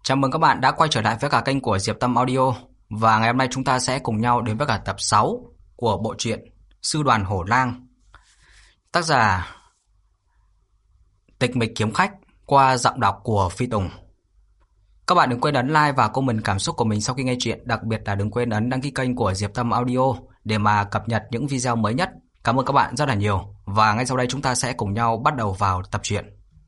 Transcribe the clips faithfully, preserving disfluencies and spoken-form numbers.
Chào mừng các bạn đã quay trở lại với cả kênh của Diệp Tâm Audio. Và ngày hôm nay chúng ta sẽ cùng nhau đến với cả tập sáu của bộ truyện Sư đoàn Hổ Lang. Tác giả Tịch Mịch Kiếm Khách qua giọng đọc của Phi Tùng. Các bạn đừng quên ấn like và comment cảm xúc của mình sau khi nghe chuyện. Đặc biệt là đừng quên ấn đăng ký kênh của Diệp Tâm Audio để mà cập nhật những video mới nhất. Cảm ơn các bạn rất là nhiều. Và ngay sau đây chúng ta sẽ cùng nhau bắt đầu vào tập truyện.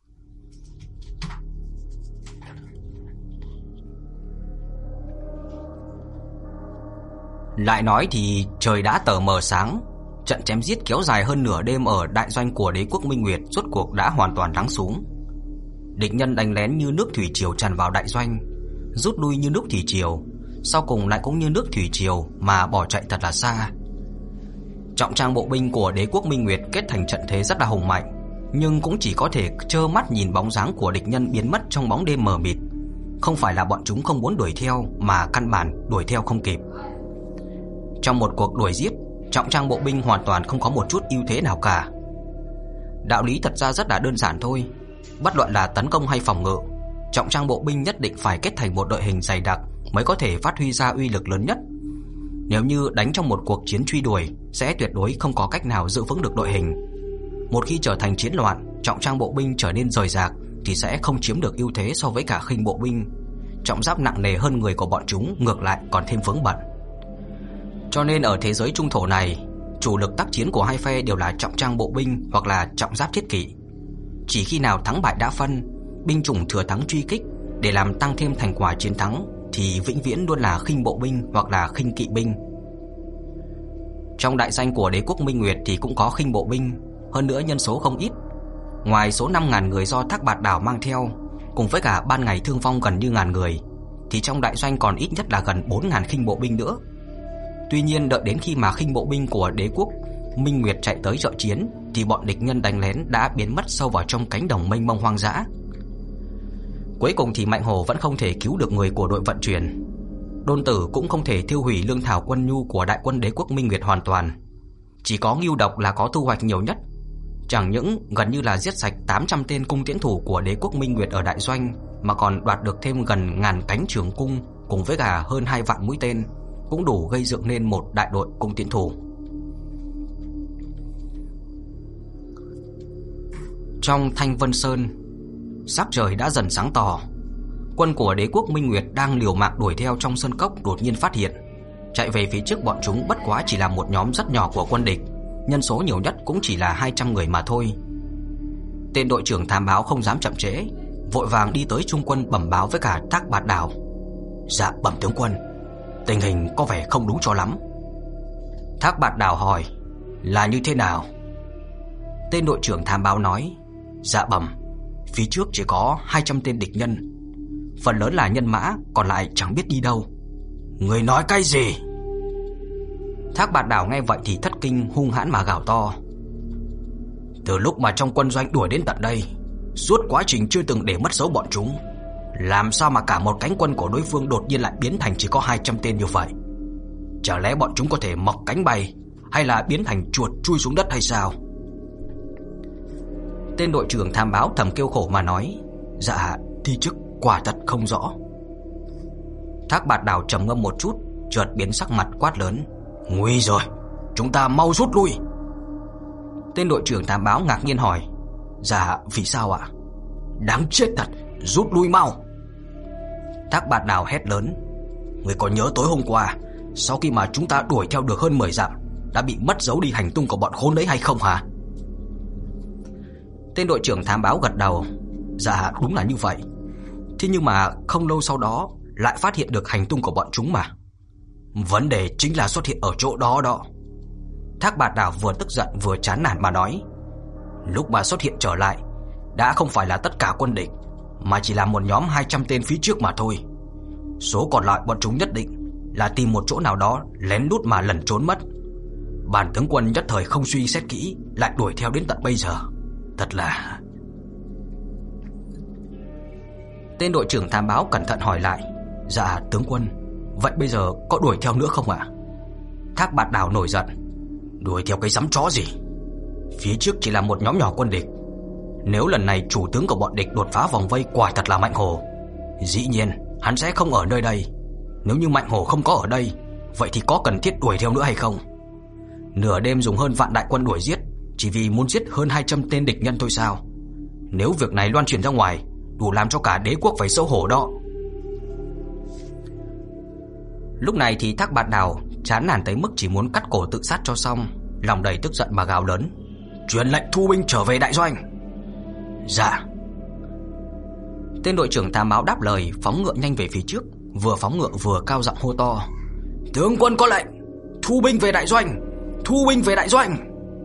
Lại nói thì trời đã tờ mờ sáng, trận chém giết kéo dài hơn nửa đêm ở đại doanh của đế quốc Minh Nguyệt rốt cuộc đã hoàn toàn lắng xuống. Địch nhân đánh lén như nước thủy triều tràn vào đại doanh, rút lui như nước thủy triều, sau cùng lại cũng như nước thủy triều mà bỏ chạy thật là xa. Trọng trang bộ binh của đế quốc Minh Nguyệt kết thành trận thế rất là hùng mạnh, nhưng cũng chỉ có thể trơ mắt nhìn bóng dáng của địch nhân biến mất trong bóng đêm mờ mịt. Không phải là bọn chúng không muốn đuổi theo, mà căn bản đuổi theo không kịp. Trong một cuộc đuổi giết, trọng trang bộ binh hoàn toàn không có một chút ưu thế nào cả. Đạo lý thật ra rất là đơn giản thôi. Bất luận là tấn công hay phòng ngự, trọng trang bộ binh nhất định phải kết thành một đội hình dày đặc mới có thể phát huy ra uy lực lớn nhất. Nếu như đánh trong một cuộc chiến truy đuổi, sẽ tuyệt đối không có cách nào giữ vững được đội hình. Một khi trở thành chiến loạn, trọng trang bộ binh trở nên rời rạc thì sẽ không chiếm được ưu thế so với cả khinh bộ binh. Trọng giáp nặng nề hơn người của bọn chúng ngược lại còn thêm vướng bận. Cho nên ở thế giới trung thổ này, chủ lực tác chiến của hai phe đều là trọng trang bộ binh hoặc là trọng giáp thiết kỵ. Chỉ khi nào thắng bại đã phân, binh chủng thừa thắng truy kích để làm tăng thêm thành quả chiến thắng thì vĩnh viễn luôn là khinh bộ binh hoặc là khinh kỵ binh. Trong đại danh của đế quốc Minh Nguyệt thì cũng có khinh bộ binh, hơn nữa nhân số không ít. Ngoài số năm nghìn người do Thác Bạt Đảo mang theo, cùng với cả ban ngày thương vong gần như ngàn người, thì trong đại doanh còn ít nhất là gần bốn nghìn khinh bộ binh nữa. Tuy nhiên đợi đến khi mà khinh bộ binh của đế quốc Minh Nguyệt chạy tới trợ chiến thì bọn địch nhân đánh lén đã biến mất sâu vào trong cánh đồng mênh mông hoang dã. Cuối cùng thì Mạnh Hổ vẫn không thể cứu được người của đội vận chuyển. Đôn Tử cũng không thể tiêu hủy lương thảo quân nhu của đại quân đế quốc Minh Nguyệt hoàn toàn. Chỉ có Ngưu Độc là có thu hoạch nhiều nhất. Chẳng những gần như là giết sạch tám trăm tên cung tiễn thủ của đế quốc Minh Nguyệt ở đại doanh, mà còn đoạt được thêm gần ngàn cánh trường cung cùng với cả hơn hai vạn mũi tên, cũng đủ gây dựng nên một đại đội cung tiễn thủ. Trong Thanh Vân Sơn, sắc trời đã dần sáng tỏ. Quân của đế quốc Minh Nguyệt đang liều mạng đuổi theo trong sơn cốc đột nhiên phát hiện, chạy về phía trước bọn chúng bất quá chỉ là một nhóm rất nhỏ của quân địch, nhân số nhiều nhất cũng chỉ là hai trăm người mà thôi. Tên đội trưởng thám báo không dám chậm trễ, vội vàng đi tới trung quân bẩm báo với cả Thác Bạt Đảo. Dạ bẩm tướng quân, tình hình có vẻ không đúng cho lắm. Thác Bạt Đảo hỏi, là như thế nào? Tên đội trưởng thám báo nói, dạ bẩm, phía trước chỉ có hai trăm tên địch nhân, phần lớn là nhân mã, còn lại chẳng biết đi đâu. Người nói cái gì? Thác Bạt Đảo nghe vậy thì thất kinh, hung hãn mà gào to. Từ lúc mà trong quân doanh đuổi đến tận đây, suốt quá trình chưa từng để mất dấu bọn chúng, làm sao mà cả một cánh quân của đối phương đột nhiên lại biến thành chỉ có hai trăm tên như vậy? Chả lẽ bọn chúng có thể mọc cánh bay, hay là biến thành chuột chui xuống đất hay sao? Tên đội trưởng thám báo thầm kêu khổ mà nói, dạ thi chức quả thật không rõ. Thác Bạt Đảo trầm ngâm một chút, chợt biến sắc mặt quát lớn, nguy rồi, chúng ta mau rút lui. Tên đội trưởng thám báo ngạc nhiên hỏi, dạ vì sao ạ? Đáng chết thật, rút lui mau. Thác Bạt Đảo hét lớn, người còn nhớ tối hôm qua, sau khi mà chúng ta đuổi theo được hơn mười dặm, đã bị mất dấu đi hành tung của bọn khốn đấy hay không hả? Tên đội trưởng thám báo gật đầu, dạ đúng là như vậy. Thế nhưng mà không lâu sau đó lại phát hiện được hành tung của bọn chúng mà. Vấn đề chính là xuất hiện ở chỗ đó đó. Thác Bạt Đảo vừa tức giận vừa chán nản mà nói, lúc mà xuất hiện trở lại đã không phải là tất cả quân địch, mà chỉ là một nhóm hai trăm tên phía trước mà thôi. Số còn lại bọn chúng nhất định là tìm một chỗ nào đó lén lút mà lẩn trốn mất. Bản tướng quân nhất thời không suy xét kỹ, lại đuổi theo đến tận bây giờ. Thật là... Tên đội trưởng thám báo cẩn thận hỏi lại, dạ tướng quân, vậy bây giờ có đuổi theo nữa không ạ? Thác Bạt Đảo nổi giận, đuổi theo cái giấm chó gì? Phía trước chỉ là một nhóm nhỏ quân địch, Nếu lần này chủ tướng của bọn địch đột phá vòng vây quả thật là Mạnh Hổ, dĩ nhiên hắn sẽ không ở nơi đây. Nếu như Mạnh Hổ không có ở đây, vậy thì có cần thiết đuổi theo nữa hay không? Nửa đêm dùng hơn vạn đại quân đuổi giết, chỉ vì muốn giết hơn hai trăm tên địch nhân thôi sao? Nếu việc này loan truyền ra ngoài, đủ làm cho cả đế quốc phải xấu hổ đó. Lúc này thì Thác Bạt Đào chán nản tới mức chỉ muốn cắt cổ tự sát cho xong, lòng đầy tức giận mà gào lớn: "Truyền lệnh thu binh trở về đại doanh!" "Dạ." Tên đội trưởng thám báo đáp lời, phóng ngựa nhanh về phía trước, vừa phóng ngựa vừa cao giọng hô to: "Tướng quân có lệnh, thu binh về đại doanh, thu binh về đại doanh!"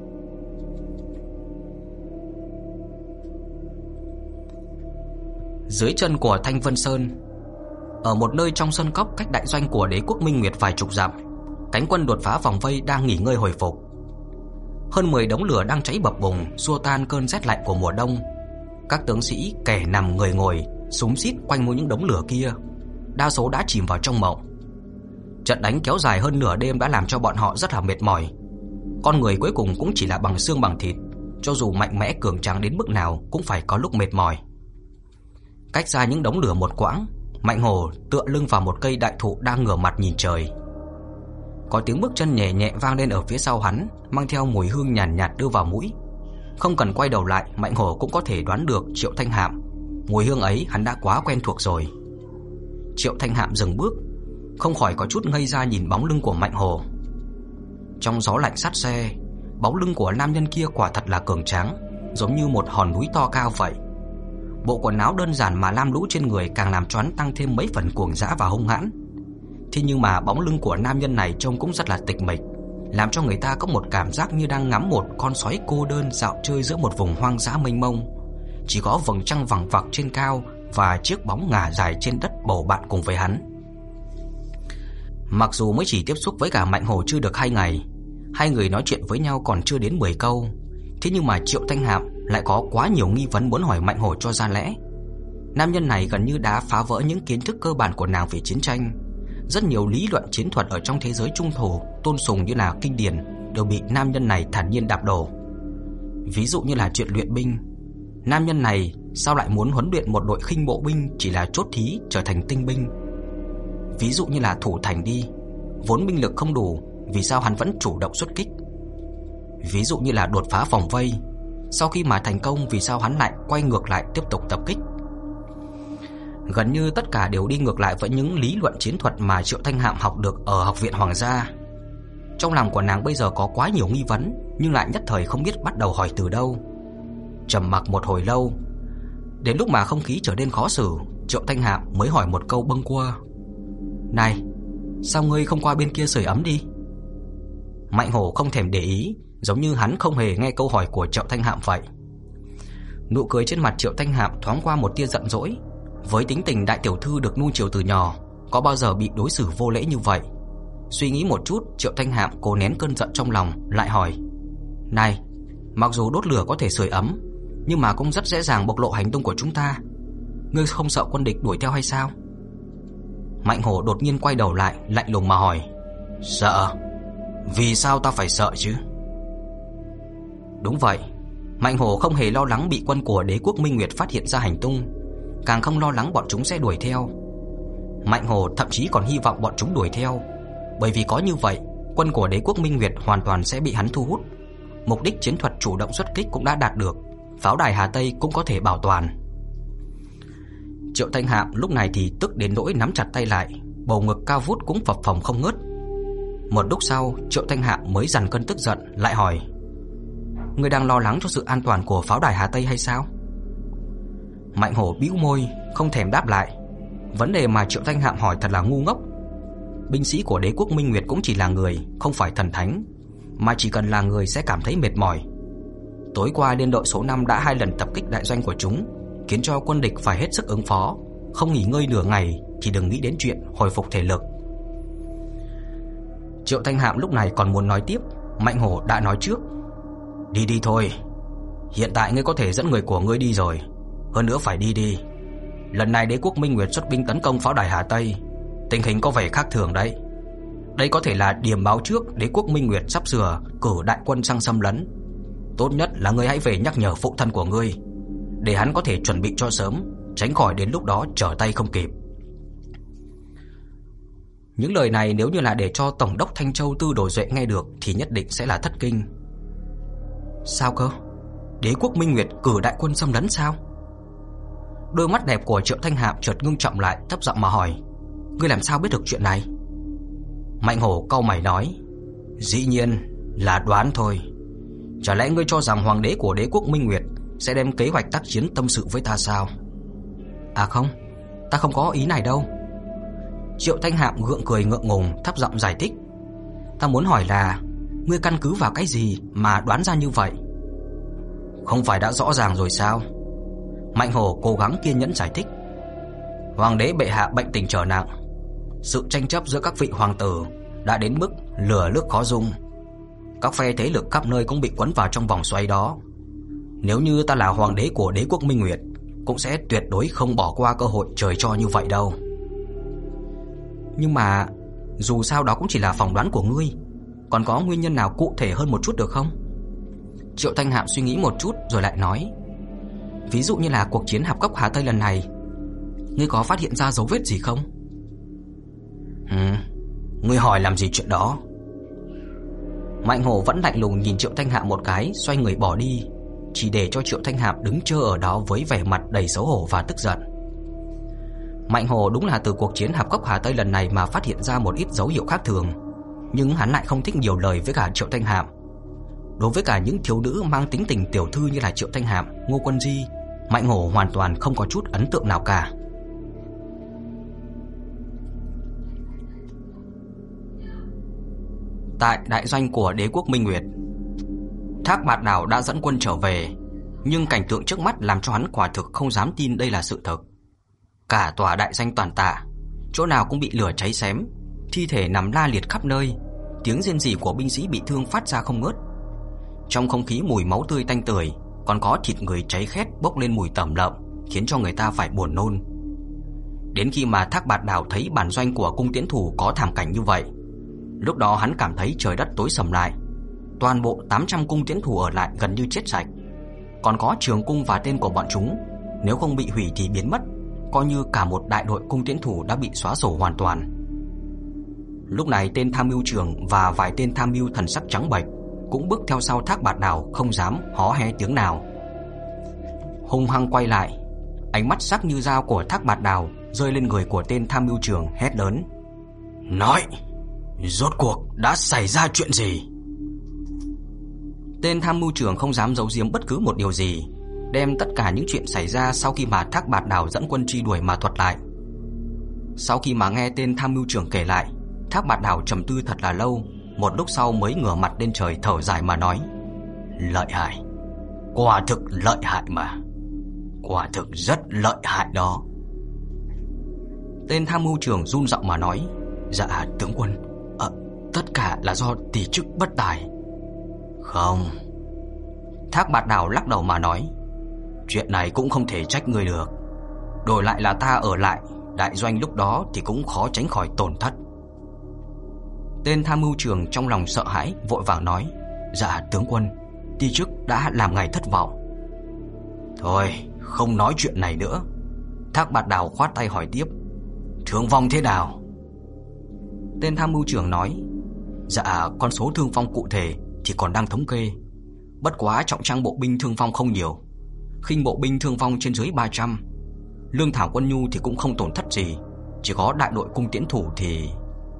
Dưới chân của Thanh Vân Sơn, ở một nơi trong sơn cốc cách đại doanh của đế quốc Minh Nguyệt vài chục dặm, cánh quân đột phá vòng vây đang nghỉ ngơi hồi phục. Hơn mười đống lửa đang cháy bập bùng, xua tan cơn rét lạnh của mùa đông. Các tướng sĩ kẻ nằm người ngồi xúm xít quanh mỗi những đống lửa kia, đa số đã chìm vào trong mộng. Trận đánh kéo dài hơn nửa đêm đã làm cho bọn họ rất là mệt mỏi. Con người cuối cùng cũng chỉ là bằng xương bằng thịt, cho dù mạnh mẽ cường tráng đến mức nào cũng phải có lúc mệt mỏi. Cách xa những đống lửa một quãng, Mạnh Hổ tựa lưng vào một cây đại thụ đang ngửa mặt nhìn trời. Có tiếng bước chân nhẹ nhẹ vang lên ở phía sau hắn, mang theo mùi hương nhàn nhạt, nhạt đưa vào mũi. Không cần quay đầu lại, Mạnh Hổ cũng có thể đoán được Triệu Thanh Hạm. Mùi hương ấy hắn đã quá quen thuộc rồi. Triệu Thanh Hạm dừng bước, không khỏi có chút ngây ra nhìn bóng lưng của Mạnh Hổ. Trong gió lạnh sát xe, bóng lưng của nam nhân kia quả thật là cường tráng, giống như một hòn núi to cao vậy. Bộ quần áo đơn giản mà lam lũ trên người càng làm cho hắn tăng thêm mấy phần cuồng dã và hung hãn. Thế nhưng mà bóng lưng của nam nhân này trông cũng rất là tịch mịch, làm cho người ta có một cảm giác như đang ngắm một con sói cô đơn dạo chơi giữa một vùng hoang dã mênh mông. Chỉ có vầng trăng vằng vặc trên cao và chiếc bóng ngả dài trên đất bầu bạn cùng với hắn. Mặc dù mới chỉ tiếp xúc với cả Mạnh Hổ chưa được hai ngày, hai người nói chuyện với nhau còn chưa đến mười câu, thế nhưng mà Triệu Thanh Hạm lại có quá nhiều nghi vấn muốn hỏi Mạnh Hổ cho ra lẽ. Nam nhân này gần như đã phá vỡ những kiến thức cơ bản của nàng về chiến tranh. Rất nhiều lý luận chiến thuật ở trong thế giới trung thổ tôn sùng như là kinh điển đều bị nam nhân này thản nhiên đạp đổ. Ví dụ như là chuyện luyện binh, nam nhân này sao lại muốn huấn luyện một đội khinh bộ binh chỉ là chốt thí trở thành tinh binh? Ví dụ như là thủ thành đi, vốn binh lực không đủ, vì sao hắn vẫn chủ động xuất kích? Ví dụ như là đột phá vòng vây, sau khi mà thành công vì sao hắn lại quay ngược lại tiếp tục tập kích? Gần như tất cả đều đi ngược lại với những lý luận chiến thuật mà Triệu Thanh Hạm học được ở Học viện Hoàng gia. Trong lòng của nàng bây giờ có quá nhiều nghi vấn, nhưng lại nhất thời không biết bắt đầu hỏi từ đâu. Trầm mặc một hồi lâu, đến lúc mà không khí trở nên khó xử, Triệu Thanh Hạm mới hỏi một câu bâng quơ: "Này, sao ngươi không qua bên kia sưởi ấm đi?" Mạnh Hổ không thèm để ý, giống như hắn không hề nghe câu hỏi của Triệu Thanh Hạm vậy. Nụ cười trên mặt Triệu Thanh Hạm thoáng qua một tia giận dỗi. Với tính tình đại tiểu thư được nuông chiều từ nhỏ, có bao giờ bị đối xử vô lễ như vậy? Suy nghĩ một chút, Triệu Thanh Hạm cố nén cơn giận trong lòng, lại hỏi: "Này, mặc dù đốt lửa có thể sưởi ấm, nhưng mà cũng rất dễ dàng bộc lộ hành tung của chúng ta. Ngươi không sợ quân địch đuổi theo hay sao?" Mạnh Hổ đột nhiên quay đầu lại, lạnh lùng mà hỏi: "Sợ? Vì sao ta phải sợ chứ?" Đúng vậy, Mạnh Hổ không hề lo lắng bị quân của đế quốc Minh Nguyệt phát hiện ra hành tung, càng không lo lắng bọn chúng sẽ đuổi theo. Mạnh Hổ thậm chí còn hy vọng bọn chúng đuổi theo, bởi vì có như vậy, quân của đế quốc Minh Nguyệt hoàn toàn sẽ bị hắn thu hút. Mục đích chiến thuật chủ động xuất kích cũng đã đạt được, pháo đài Hà Tây cũng có thể bảo toàn. Triệu Thanh Hạm lúc này thì tức đến nỗi nắm chặt tay lại, bầu ngực cao vút cũng phập phồng không ngớt. Một lúc sau, Triệu Thanh Hạm mới dằn cơn tức giận, lại hỏi: "Ngươi đang lo lắng cho sự an toàn của pháo đài Hà Tây hay sao?" Mạnh Hổ bĩu môi, không thèm đáp lại. Vấn đề mà Triệu Thanh Hạm hỏi thật là ngu ngốc. Binh sĩ của đế quốc Minh Nguyệt cũng chỉ là người, không phải thần thánh, mà chỉ cần là người sẽ cảm thấy mệt mỏi. Tối qua liên đội số năm đã hai lần tập kích đại doanh của chúng, khiến cho quân địch phải hết sức ứng phó, không nghỉ ngơi nửa ngày thì đừng nghĩ đến chuyện hồi phục thể lực. Triệu Thanh Hạm lúc này còn muốn nói tiếp, Mạnh Hổ đã nói trước: "Đi đi thôi, hiện tại ngươi có thể dẫn người của ngươi đi rồi, hơn nữa phải đi đi. Lần này đế quốc Minh Nguyệt xuất binh tấn công pháo đài Hà Tây, tình hình có vẻ khác thường đấy. Đây có thể là điểm báo trước đế quốc Minh Nguyệt sắp sửa cử đại quân sang xâm lấn. Tốt nhất là ngươi hãy về nhắc nhở phụ thân của ngươi, để hắn có thể chuẩn bị cho sớm, tránh khỏi đến lúc đó trở tay không kịp." Những lời này nếu như là để cho Tổng đốc Thanh Châu Tư Đồ Duệ nghe được thì nhất định sẽ là thất kinh. Sao cơ? Đế quốc Minh Nguyệt cử đại quân xâm lấn sao? Đôi mắt đẹp của Triệu Thanh Hạm chợt ngưng trọng lại, thấp giọng mà hỏi: Ngươi làm sao biết được chuyện này? Mạnh Hổ cau mày nói: Dĩ nhiên là đoán thôi. Chả lẽ ngươi cho rằng hoàng đế của đế quốc Minh Nguyệt sẽ đem kế hoạch tác chiến tâm sự với ta sao? À không, ta không có ý này đâu. Triệu Thanh Hạm gượng cười ngượng ngùng, thấp giọng giải thích: Ta muốn hỏi là ngươi căn cứ vào cái gì mà đoán ra như vậy? Không phải đã rõ ràng rồi sao? Mạnh Hổ cố gắng kiên nhẫn giải thích: Hoàng đế bệ hạ bệnh tình trở nặng, sự tranh chấp giữa các vị hoàng tử đã đến mức lửa nước khó dung. Các phe thế lực khắp nơi cũng bị quấn vào trong vòng xoáy đó. Nếu như ta là hoàng đế của đế quốc Minh Nguyệt, cũng sẽ tuyệt đối không bỏ qua cơ hội trời cho như vậy đâu. Nhưng mà dù sao đó cũng chỉ là phỏng đoán của ngươi, còn có nguyên nhân nào cụ thể hơn một chút được không? Triệu Thanh Hạm suy nghĩ một chút rồi lại nói: Ví dụ như là cuộc chiến Hạp Cốc Hà Tây lần này, ngươi có phát hiện ra dấu vết gì không? Ừ, ngươi hỏi làm gì chuyện đó? Mạnh Hổ vẫn lạnh lùng nhìn Triệu Thanh Hạm một cái, xoay người bỏ đi, chỉ để cho Triệu Thanh Hạm đứng chờ ở đó với vẻ mặt đầy xấu hổ và tức giận. Mạnh Hổ đúng là từ cuộc chiến Hạp Cốc Hà Tây lần này mà phát hiện ra một ít dấu hiệu khác thường, nhưng hắn lại không thích nhiều lời với cả Triệu Thanh Hạm. Đối với cả những thiếu nữ mang tính tình tiểu thư như là Triệu Thanh Hạm, Ngô Quân Di, Mạnh Hổ hoàn toàn không có chút ấn tượng nào cả. Tại đại doanh của đế quốc Minh Nguyệt, Thác Bạt Đảo đã dẫn quân trở về, nhưng cảnh tượng trước mắt làm cho hắn quả thực không dám tin đây là sự thật. Cả tòa đại doanh toàn tạ, chỗ nào cũng bị lửa cháy xém, thi thể nằm la liệt khắp nơi, tiếng rên rỉ của binh sĩ bị thương phát ra không ngớt. Trong không khí mùi máu tươi tanh tưởi, còn có thịt người cháy khét bốc lên mùi tẩm lợm, khiến cho người ta phải buồn nôn. Đến khi mà Thác Bạt Đảo thấy bản doanh của cung tiễn thủ có thảm cảnh như vậy, lúc đó hắn cảm thấy trời đất tối sầm lại. Toàn bộ tám trăm cung tiễn thủ ở lại gần như chết sạch, còn có trường cung và tên của bọn chúng, nếu không bị hủy thì biến mất, coi như cả một đại đội cung tiễn thủ đã bị xóa sổ hoàn toàn. Lúc này tên tham mưu trưởng và vài tên tham mưu thần sắc trắng bệch cũng bước theo sau Thác Bạt Đảo, không dám hó hé tiếng nào. Hung hăng quay lại, ánh mắt sắc như dao của Thác Bạt Đảo rơi lên người của tên tham mưu trưởng, hét lớn: Nói, rốt cuộc đã xảy ra chuyện gì? Tên tham mưu trưởng không dám giấu giếm bất cứ một điều gì, đem tất cả những chuyện xảy ra sau khi mà Thác Bạt Đảo dẫn quân truy đuổi mà thuật lại. Sau khi mà nghe tên tham mưu trưởng kể lại, Thác Bạt Đảo trầm tư thật là lâu, một lúc sau mới ngửa mặt lên trời thở dài mà nói: Lợi hại, quả thực lợi hại mà, quả thực rất lợi hại đó. Tên tham mưu trưởng run giọng mà nói: Dạ tướng quân, à, tất cả là do tỷ chức bất tài. Không. Thác Bạt Đảo lắc đầu mà nói: Chuyện này cũng không thể trách người được. Đổi lại là ta ở lại đại doanh lúc đó thì cũng khó tránh khỏi tổn thất. Tên tham mưu trưởng trong lòng sợ hãi, vội vàng nói: Dạ tướng quân, ti chức đã làm ngài thất vọng. Thôi, không nói chuyện này nữa. Thác Bạt Đảo khoát tay hỏi tiếp: Thương vong thế nào? Tên tham mưu trưởng nói: Dạ, con số thương vong cụ thể thì còn đang thống kê. Bất quá trọng trang bộ binh thương vong không nhiều, khinh bộ binh thương vong trên dưới ba trăm. Lương thảo quân nhu thì cũng không tổn thất gì, chỉ có đại đội cung tiễn thủ thì...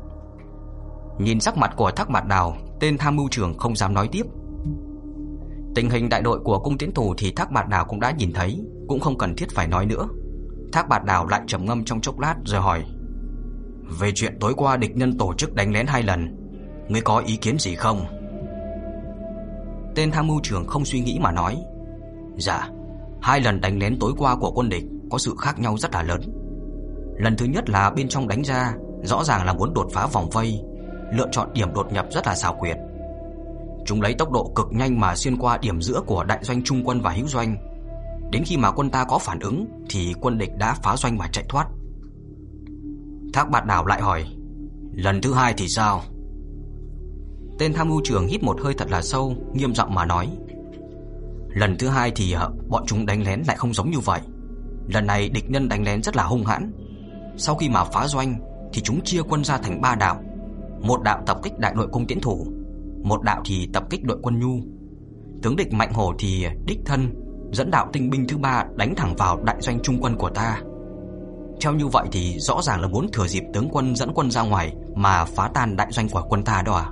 Nhìn sắc mặt của Thác Bạt Đảo, tên tham mưu trưởng không dám nói tiếp. Tình hình đại đội của cung tiễn thủ thì Thác Bạt Đảo cũng đã nhìn thấy, cũng không cần thiết phải nói nữa. Thác Bạt Đảo lại trầm ngâm trong chốc lát rồi hỏi: Về chuyện tối qua địch nhân tổ chức đánh lén hai lần, ngươi có ý kiến gì không? Tên tham mưu trưởng không suy nghĩ mà nói: Dạ, hai lần đánh lén tối qua của quân địch có sự khác nhau rất là lớn. Lần thứ nhất là bên trong đánh ra, rõ ràng là muốn đột phá vòng vây, lựa chọn điểm đột nhập rất là xảo quyệt. Chúng lấy tốc độ cực nhanh mà xuyên qua điểm giữa của đại doanh trung quân và hữu doanh. Đến khi mà quân ta có phản ứng thì quân địch đã phá doanh mà chạy thoát. Thác Bạt Đảo lại hỏi: Lần thứ hai thì sao? Tên tham mưu trưởng hít một hơi thật là sâu, nghiêm giọng mà nói: Lần thứ hai thì bọn chúng đánh lén lại không giống như vậy. Lần này địch nhân đánh lén rất là hung hãn. Sau khi mà phá doanh, thì chúng chia quân ra thành ba đạo. Một đạo tập kích đại đội cung tiễn thủ, một đạo thì tập kích đội quân nhu. Tướng địch Mạnh Hổ thì đích thân dẫn đạo tinh binh thứ ba đánh thẳng vào đại doanh trung quân của ta. Theo như vậy thì rõ ràng là muốn thừa dịp tướng quân dẫn quân ra ngoài mà phá tan đại doanh của quân ta đó à?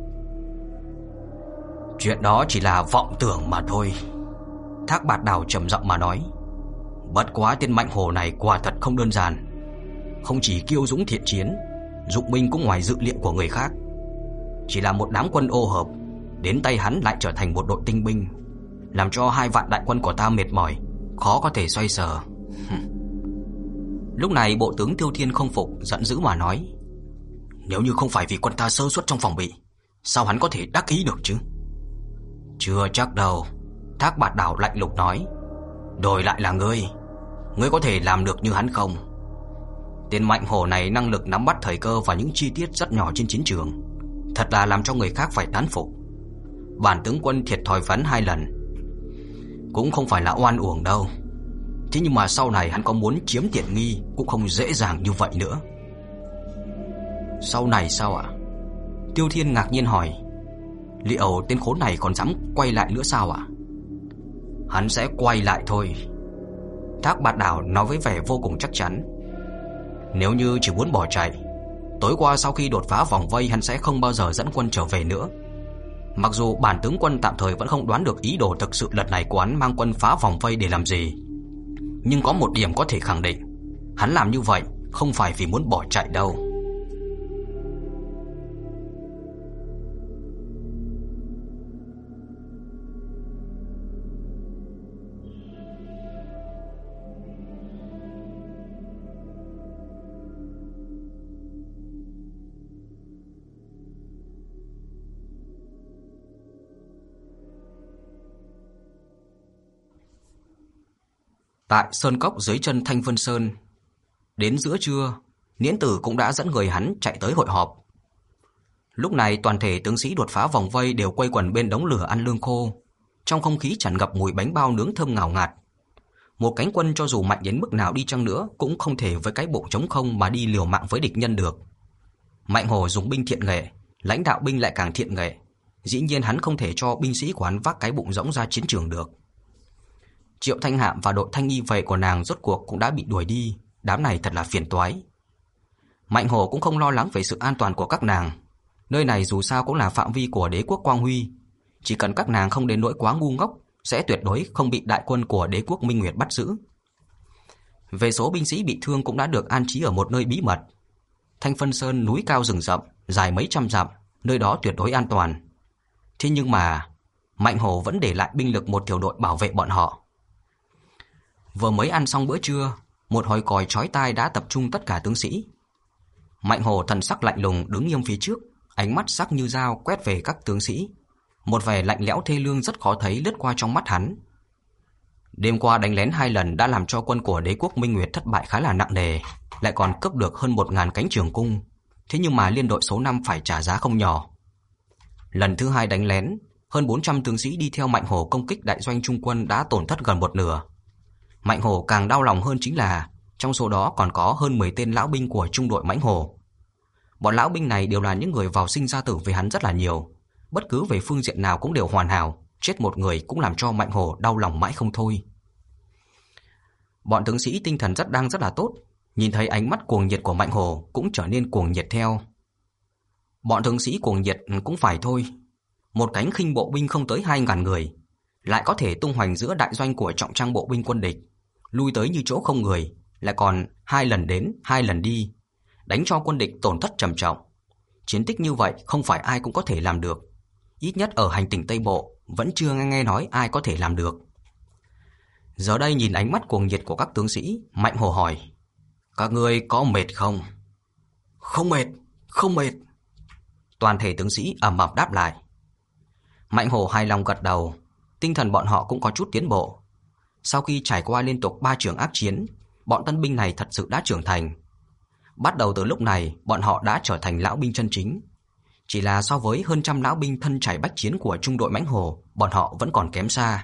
Chuyện đó chỉ là vọng tưởng mà thôi. Thác Bạt Đào trầm giọng mà nói. Bất quá tên Mạnh Hổ này quả thật không đơn giản. Không chỉ kiêu dũng thiện chiến, dụng binh cũng ngoài dự liệu của người khác. Chỉ là một đám quân ô hợp, đến tay hắn lại trở thành một đội tinh binh, làm cho hai vạn đại quân của ta mệt mỏi, khó có thể xoay sở. Lúc này bộ tướng Tiêu Thiên không phục, giận dữ mà nói. Nếu như không phải vì quân ta sơ suất trong phòng bị, sao hắn có thể đắc ý được chứ? Chưa chắc đâu. Thác Bạt Đào lạnh lùng nói. Đổi lại là ngươi, ngươi có thể làm được như hắn không? Tên Mạnh Hổ này năng lực nắm bắt thời cơ và những chi tiết rất nhỏ trên chiến trường, thật là làm cho người khác phải tán phục. Bản tướng quân thiệt thòi phấn hai lần cũng không phải là oan uổng đâu. Thế nhưng mà sau này hắn có muốn chiếm tiện nghi cũng không dễ dàng như vậy nữa. Sau này sao ạ? Tiêu Thiên ngạc nhiên hỏi. Liệu tên khốn này còn dám quay lại nữa sao ạ? Hắn sẽ quay lại thôi. Thác Bạt Đào nói với vẻ vô cùng chắc chắn. Nếu như chỉ muốn bỏ chạy, tối qua sau khi đột phá vòng vây hắn sẽ không bao giờ dẫn quân trở về nữa. Mặc dù bản tướng quân tạm thời vẫn không đoán được ý đồ thực sự lần này của hắn mang quân phá vòng vây để làm gì, nhưng có một điểm có thể khẳng định, hắn làm như vậy không phải vì muốn bỏ chạy đâu. Tại sơn cốc dưới chân Thanh Vân Sơn, đến giữa trưa, Niễn Tử cũng đã dẫn người hắn chạy tới hội họp. Lúc này toàn thể tướng sĩ đột phá vòng vây đều quây quần bên đống lửa ăn lương khô, trong không khí tràn ngập mùi bánh bao nướng thơm ngào ngạt. Một cánh quân cho dù mạnh đến mức nào đi chăng nữa cũng không thể với cái bụng trống không mà đi liều mạng với địch nhân được. Mạnh Hổ dùng binh thiện nghệ, lãnh đạo binh lại càng thiện nghệ, dĩ nhiên hắn không thể cho binh sĩ của hắn vác cái bụng rỗng ra chiến trường được. Triệu Thanh Hạm và đội thanh y vệ của nàng rốt cuộc cũng đã bị đuổi đi, đám này thật là phiền toái. Mạnh Hổ cũng không lo lắng về sự an toàn của các nàng, nơi này dù sao cũng là phạm vi của đế quốc Quang Huy, chỉ cần các nàng không đến nỗi quá ngu ngốc, sẽ tuyệt đối không bị đại quân của đế quốc Minh Nguyệt bắt giữ. Về số binh sĩ bị thương cũng đã được an trí ở một nơi bí mật. Thanh Vân Sơn núi cao rừng rậm, dài mấy trăm dặm, nơi đó tuyệt đối an toàn. Thế nhưng mà Mạnh Hổ vẫn để lại binh lực một tiểu đội bảo vệ bọn họ. Vừa mới ăn xong bữa trưa, một hồi còi chói tai đã tập trung tất cả tướng sĩ. Mạnh Hổ thần sắc lạnh lùng đứng nghiêm phía trước, ánh mắt sắc như dao quét về các tướng sĩ. Một vẻ lạnh lẽo thê lương rất khó thấy lướt qua trong mắt hắn. Đêm qua đánh lén hai lần đã làm cho quân của đế quốc Minh Nguyệt thất bại khá là nặng nề, lại còn cướp được hơn một ngàn cánh trường cung. Thế nhưng mà liên đội số năm phải trả giá không nhỏ. Lần thứ hai đánh lén, hơn bốn trăm tướng sĩ đi theo Mạnh Hổ công kích đại doanh trung quân đã tổn thất gần một nửa. Mạnh Hổ càng đau lòng hơn chính là trong số đó còn có hơn mười tên lão binh của trung đội Mãnh Hổ. Bọn lão binh này đều là những người vào sinh ra tử với hắn rất là nhiều, bất cứ về phương diện nào cũng đều hoàn hảo, chết một người cũng làm cho Mạnh Hổ đau lòng mãi không thôi. Bọn tướng sĩ tinh thần rất đang rất là tốt, nhìn thấy ánh mắt cuồng nhiệt của Mạnh Hổ cũng trở nên cuồng nhiệt theo. Bọn tướng sĩ cuồng nhiệt cũng phải thôi, một cánh khinh bộ binh không tới hai ngàn người, lại có thể tung hoành giữa đại doanh của trọng trang bộ binh quân địch, lui tới như chỗ không người, lại còn hai lần đến, hai lần đi, đánh cho quân địch tổn thất trầm trọng. Chiến tích như vậy không phải ai cũng có thể làm được, ít nhất ở hành tinh Tây Bộ vẫn chưa nghe, nghe nói ai có thể làm được. Giờ đây nhìn ánh mắt cuồng nhiệt của các tướng sĩ, Mạnh Hổ hỏi: các ngươi có mệt không? Không mệt, không mệt. Toàn thể tướng sĩ ầm ầm đáp lại. Mạnh Hổ hài lòng gật đầu, tinh thần bọn họ cũng có chút tiến bộ. Sau khi trải qua liên tục ba trường ác chiến, bọn tân binh này thật sự đã trưởng thành. Bắt đầu từ lúc này, bọn họ đã trở thành lão binh chân chính. Chỉ là so với hơn trăm lão binh thân chảy bách chiến của trung đội Mãnh Hổ, bọn họ vẫn còn kém xa.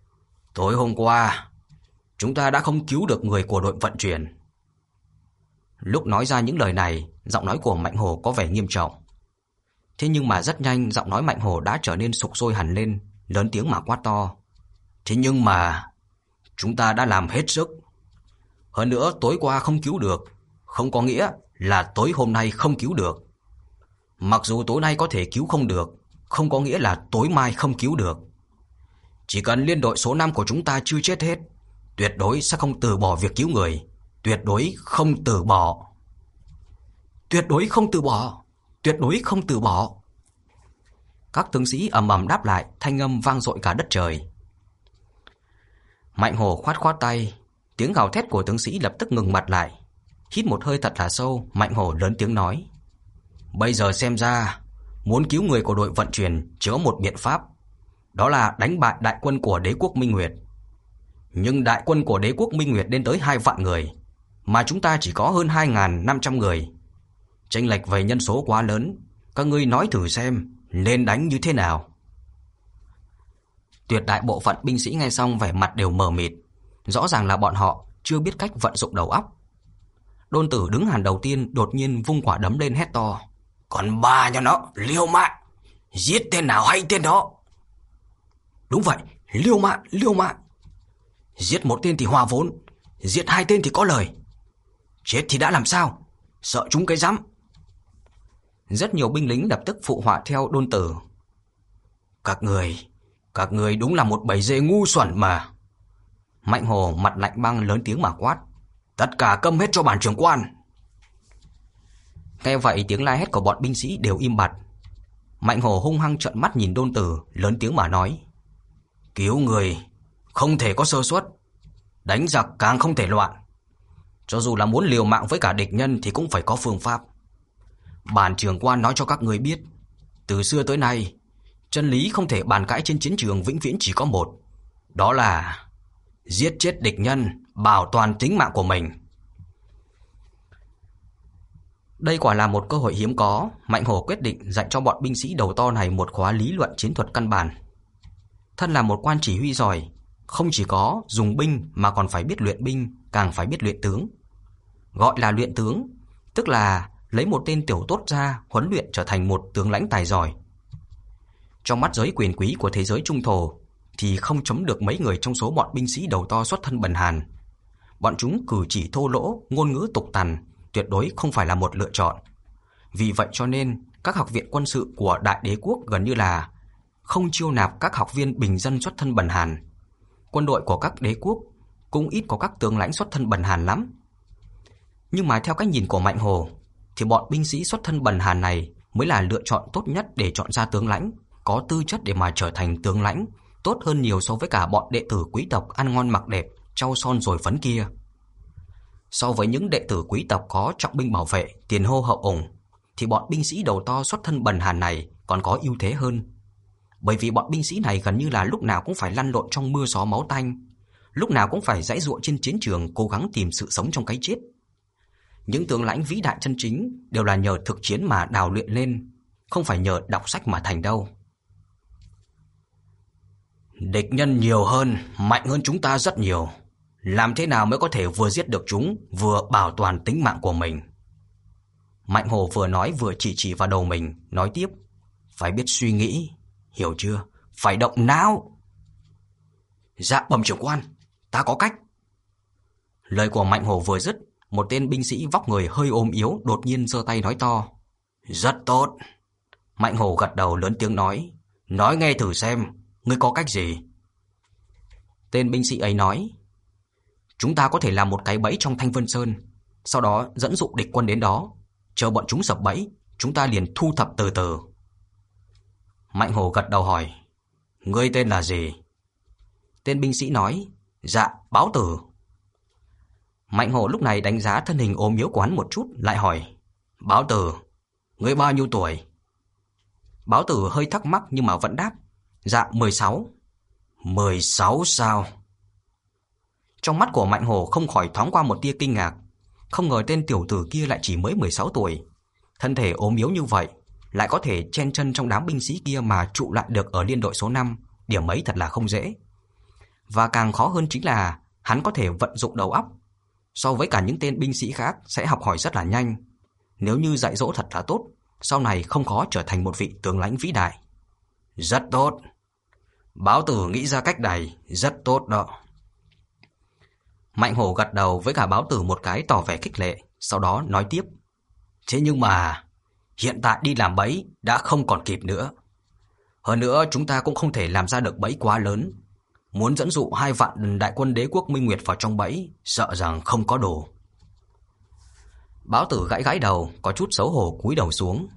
Tối hôm qua, chúng ta đã không cứu được người của đội vận chuyển. Lúc nói ra những lời này, giọng nói của Mạnh Hổ có vẻ nghiêm trọng. Thế nhưng mà rất nhanh, giọng nói Mạnh Hổ đã trở nên sục sôi hẳn lên, lớn tiếng mà quát to. Thế nhưng mà chúng ta đã làm hết sức. Hơn nữa tối qua không cứu được, không có nghĩa là tối hôm nay không cứu được. Mặc dù tối nay có thể cứu không được, không có nghĩa là tối mai không cứu được. Chỉ cần liên đội số năm của chúng ta chưa chết hết, tuyệt đối sẽ không từ bỏ việc cứu người. Tuyệt đối không từ bỏ. Tuyệt đối không từ bỏ. Tuyệt đối không từ bỏ. Các tướng sĩ ầm ầm đáp lại, thanh âm vang dội cả đất trời. Mạnh Hổ khoát khoát tay, tiếng gào thét của tướng sĩ lập tức ngừng bặt lại. Hít một hơi thật là sâu, Mạnh Hổ lớn tiếng nói: Bây giờ xem ra, muốn cứu người của đội vận chuyển chỉ có một biện pháp, đó là đánh bại đại quân của đế quốc Minh Nguyệt. Nhưng đại quân của đế quốc Minh Nguyệt lên tới hai vạn người, mà chúng ta chỉ có hơn hai nghìn năm trăm người. Chênh lệch về nhân số quá lớn, các ngươi nói thử xem nên đánh như thế nào. Tuyệt đại bộ phận binh sĩ nghe xong vẻ mặt đều mờ mịt, rõ ràng là bọn họ chưa biết cách vận dụng đầu óc. Đôn Tử đứng hàng đầu tiên đột nhiên vung quả đấm lên hét to: Còn ba cho nó, liều mạng, giết tên nào hay tên đó. Đúng vậy, liều mạng, liều mạng. Giết một tên thì hòa vốn, giết hai tên thì có lời. Chết thì đã làm sao, sợ chúng cái rắm. Rất nhiều binh lính lập tức phụ họa theo Đôn Tử. Các người, các người đúng là một bầy dê ngu xuẩn mà. Mạnh Hổ mặt lạnh băng lớn tiếng mà quát: Tất cả câm hết cho bản trưởng quan. Nghe vậy tiếng la hét của bọn binh sĩ đều im bặt. Mạnh Hổ hung hăng trợn mắt nhìn Đôn Tử, lớn tiếng mà nói: Cứu người không thể có sơ suất, đánh giặc càng không thể loạn. Cho dù là muốn liều mạng với cả địch nhân thì cũng phải có phương pháp. Bản trưởng quan nói cho các người biết, từ xưa tới nay, chân lý không thể bàn cãi trên chiến trường vĩnh viễn chỉ có một, đó là giết chết địch nhân, bảo toàn tính mạng của mình. Đây quả là một cơ hội hiếm có. Mạnh Hổ quyết định dạy cho bọn binh sĩ đầu to này một khóa lý luận chiến thuật căn bản. Thân là một quan chỉ huy giỏi, không chỉ có dùng binh mà còn phải biết luyện binh, càng phải biết luyện tướng. Gọi là luyện tướng, tức là lấy một tên tiểu tốt ra huấn luyện trở thành một tướng lãnh tài giỏi. Trong mắt giới quyền quý của thế giới trung thổ thì không chấm được mấy người trong số bọn binh sĩ đầu to xuất thân bần hàn. Bọn chúng cử chỉ thô lỗ, ngôn ngữ tục tằn, tuyệt đối không phải là một lựa chọn. Vì vậy cho nên các học viện quân sự của đại đế quốc gần như là không chiêu nạp các học viên bình dân xuất thân bần hàn. Quân đội của các đế quốc cũng ít có các tướng lãnh xuất thân bần hàn lắm. Nhưng mà theo cách nhìn của Mạnh Hổ thì bọn binh sĩ xuất thân bần hàn này mới là lựa chọn tốt nhất để chọn ra tướng lãnh, có tư chất để mà trở thành tướng lãnh, tốt hơn nhiều so với cả bọn đệ tử quý tộc ăn ngon mặc đẹp, trau son rồi phấn kia. So với những đệ tử quý tộc có trọng binh bảo vệ, tiền hô hậu ủng, thì bọn binh sĩ đầu to xuất thân bần hàn này còn có ưu thế hơn. Bởi vì bọn binh sĩ này gần như là lúc nào cũng phải lăn lộn trong mưa gió máu tanh, lúc nào cũng phải giãy giụa trên chiến trường cố gắng tìm sự sống trong cái chết. Những tướng lãnh vĩ đại chân chính đều là nhờ thực chiến mà đào luyện lên, không phải nhờ đọc sách mà thành đâu. Địch nhân nhiều hơn, mạnh hơn chúng ta rất nhiều. Làm thế nào mới có thể vừa giết được chúng, vừa bảo toàn tính mạng của mình? Mạnh Hổ vừa nói vừa chỉ chỉ vào đầu mình, nói tiếp: Phải biết suy nghĩ, hiểu chưa? Phải động não. Dạ bẩm trưởng quan, ta có cách. Lời của Mạnh Hổ vừa dứt, một tên binh sĩ vóc người hơi ốm yếu đột nhiên giơ tay nói to: Rất tốt. Mạnh Hổ gật đầu lớn tiếng nói: Nói nghe thử xem, ngươi có cách gì? Tên binh sĩ ấy nói: Chúng ta có thể làm một cái bẫy trong Thanh Vân Sơn, sau đó dẫn dụ địch quân đến đó, chờ bọn chúng sập bẫy, chúng ta liền thu thập từ từ. Mạnh Hổ gật đầu hỏi: Ngươi tên là gì? Tên binh sĩ nói: Dạ, Báo Tử. Mạnh Hổ lúc này đánh giá thân hình ốm yếu của hắn một chút, lại hỏi: Báo Tử, ngươi bao nhiêu tuổi? Báo Tử hơi thắc mắc nhưng mà vẫn đáp: Dạ, mười sáu. Mười sáu sao? Trong mắt của Mạnh Hổ không khỏi thoáng qua một tia kinh ngạc. Không ngờ tên tiểu tử kia lại chỉ mới mười sáu tuổi. Thân thể ốm yếu như vậy, lại có thể chen chân trong đám binh sĩ kia mà trụ lại được ở liên đội số năm, điểm ấy thật là không dễ. Và càng khó hơn chính là hắn có thể vận dụng đầu óc. so với cả những tên binh sĩ khác sẽ học hỏi rất là nhanh. Nếu như dạy dỗ thật là tốt, sau này không khó trở thành một vị tướng lãnh vĩ đại. Rất tốt. Báo tử nghĩ ra cách này, rất tốt đó. Mạnh Hổ gật đầu với cả báo tử một cái tỏ vẻ khích lệ, sau đó nói tiếp. Thế nhưng mà, hiện tại đi làm bẫy đã không còn kịp nữa. Hơn nữa chúng ta cũng không thể làm ra được bẫy quá lớn. Muốn dẫn dụ hai vạn đại quân đế quốc Minh Nguyệt vào trong bẫy, sợ rằng không có đồ. Báo tử gãi gãi đầu, có chút xấu hổ cúi đầu xuống.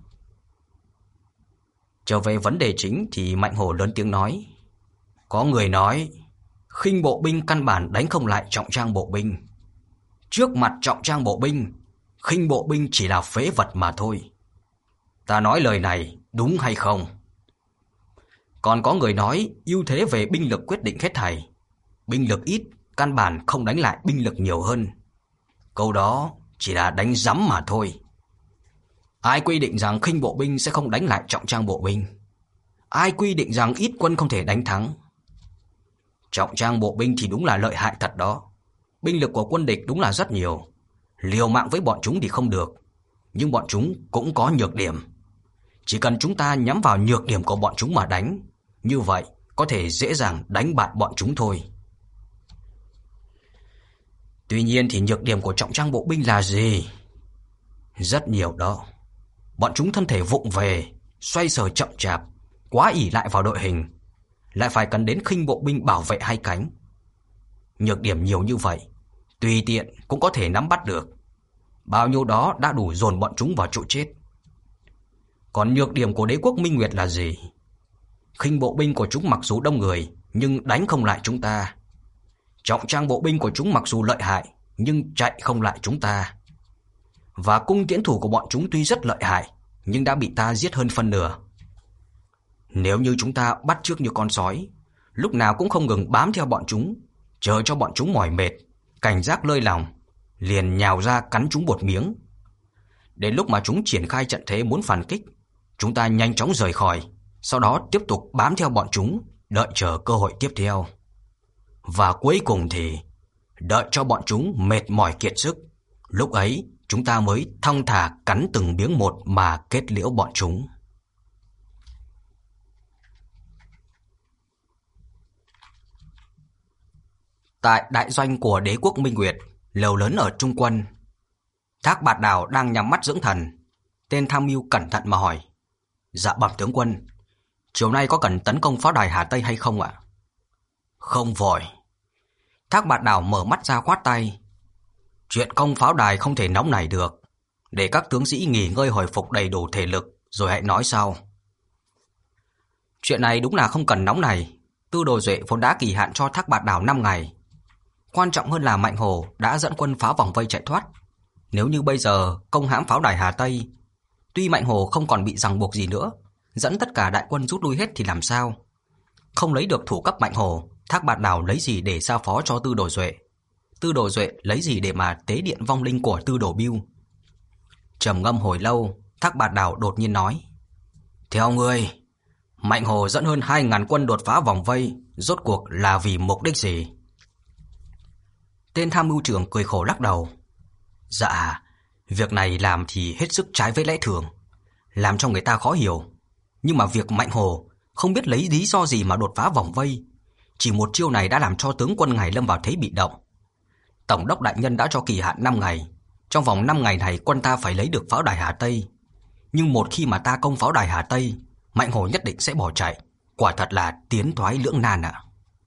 Trở về vấn đề chính thì Mạnh Hổ lớn tiếng nói. Có người nói, khinh bộ binh căn bản đánh không lại trọng trang bộ binh. Trước mặt trọng trang bộ binh, khinh bộ binh chỉ là phế vật mà thôi. Ta nói lời này đúng hay không? Còn có người nói ưu thế về binh lực quyết định hết thảy. Binh lực ít, căn bản không đánh lại binh lực nhiều hơn. Câu đó chỉ là đánh rắm mà thôi. Ai quy định rằng khinh bộ binh sẽ không đánh lại trọng trang bộ binh? Ai quy định rằng ít quân không thể đánh thắng? Trọng trang bộ binh thì đúng là lợi hại thật đó. Binh lực của quân địch đúng là rất nhiều. Liều mạng với bọn chúng thì không được. Nhưng bọn chúng cũng có nhược điểm. Chỉ cần chúng ta nhắm vào nhược điểm của bọn chúng mà đánh, như vậy có thể dễ dàng đánh bại bọn chúng thôi. Tuy nhiên thì nhược điểm của trọng trang bộ binh là gì? Rất nhiều đó. Bọn chúng thân thể vụng về, xoay sở chậm chạp, quá ỷ lại vào đội hình, lại phải cần đến khinh bộ binh bảo vệ hai cánh. Nhược điểm nhiều như vậy, tùy tiện cũng có thể nắm bắt được. Bao nhiêu đó đã đủ dồn bọn chúng vào chỗ chết. Còn nhược điểm của đế quốc Minh Nguyệt là gì? Khinh bộ binh của chúng mặc dù đông người, nhưng đánh không lại chúng ta. Trọng trang bộ binh của chúng mặc dù lợi hại, nhưng chạy không lại chúng ta. Và cung tiễn thủ của bọn chúng tuy rất lợi hại, nhưng đã bị ta giết hơn phân nửa. Nếu như chúng ta bắt chước như con sói, lúc nào cũng không ngừng bám theo bọn chúng, chờ cho bọn chúng mỏi mệt, cảnh giác lơi lỏng, liền nhào ra cắn chúng một miếng. Đến lúc mà chúng triển khai trận thế muốn phản kích, chúng ta nhanh chóng rời khỏi, sau đó tiếp tục bám theo bọn chúng, đợi chờ cơ hội tiếp theo. Và cuối cùng thì đợi cho bọn chúng mệt mỏi kiệt sức, lúc ấy chúng ta mới thong thả cắn từng miếng một mà kết liễu bọn chúng. Tại đại doanh của đế quốc Minh Nguyệt, lều lớn ở trung quân, Thác Bạt Đào đang nhắm mắt dưỡng thần. Tên tham mưu cẩn thận mà hỏi. Dạ bẩm tướng quân, chiều nay có cần tấn công pháo đài Hà Tây hay không ạ? Không vội. Thác Bạt Đào mở mắt ra khoát tay. Chuyện công pháo đài không thể nóng nảy được. Để các tướng sĩ nghỉ ngơi hồi phục đầy đủ thể lực rồi hãy nói sau. Chuyện này đúng là không cần nóng nảy. Tư Đồ Duệ vốn đã kỳ hạn cho Thác Bạt Đào năm ngày. Quan trọng hơn là Mạnh Hổ đã dẫn quân phá vòng vây chạy thoát. Nếu như bây giờ công hãm pháo đài Hà Tây, tuy Mạnh Hổ không còn bị ràng buộc gì nữa, dẫn tất cả đại quân rút lui hết thì làm sao? Không lấy được thủ cấp Mạnh Hổ, Thác Bạt Đào lấy gì để giao phó cho Tư Đồ Duệ? Tư Đồ Duệ lấy gì để mà tế điện vong linh của Tư Đồ Bưu? Trầm ngâm hồi lâu, Thác Bạt Đào đột nhiên nói. Theo ngươi, Mạnh Hổ dẫn hơn hai ngàn quân đột phá vòng vây, rốt cuộc là vì mục đích gì? Tên tham mưu trưởng cười khổ lắc đầu. Dạ, việc này làm thì hết sức trái với lẽ thường, làm cho người ta khó hiểu. Nhưng mà việc Mạnh Hổ không biết lấy lý do gì mà đột phá vòng vây, chỉ một chiêu này đã làm cho tướng quân ngài lâm vào thế bị động. Tổng đốc đại nhân đã cho kỳ hạn năm ngày. Trong vòng năm ngày này quân ta phải lấy được pháo đài Hà Tây. Nhưng một khi mà ta công pháo đài Hà Tây, Mạnh Hổ nhất định sẽ bỏ chạy. Quả thật là tiến thoái lưỡng nan ạ.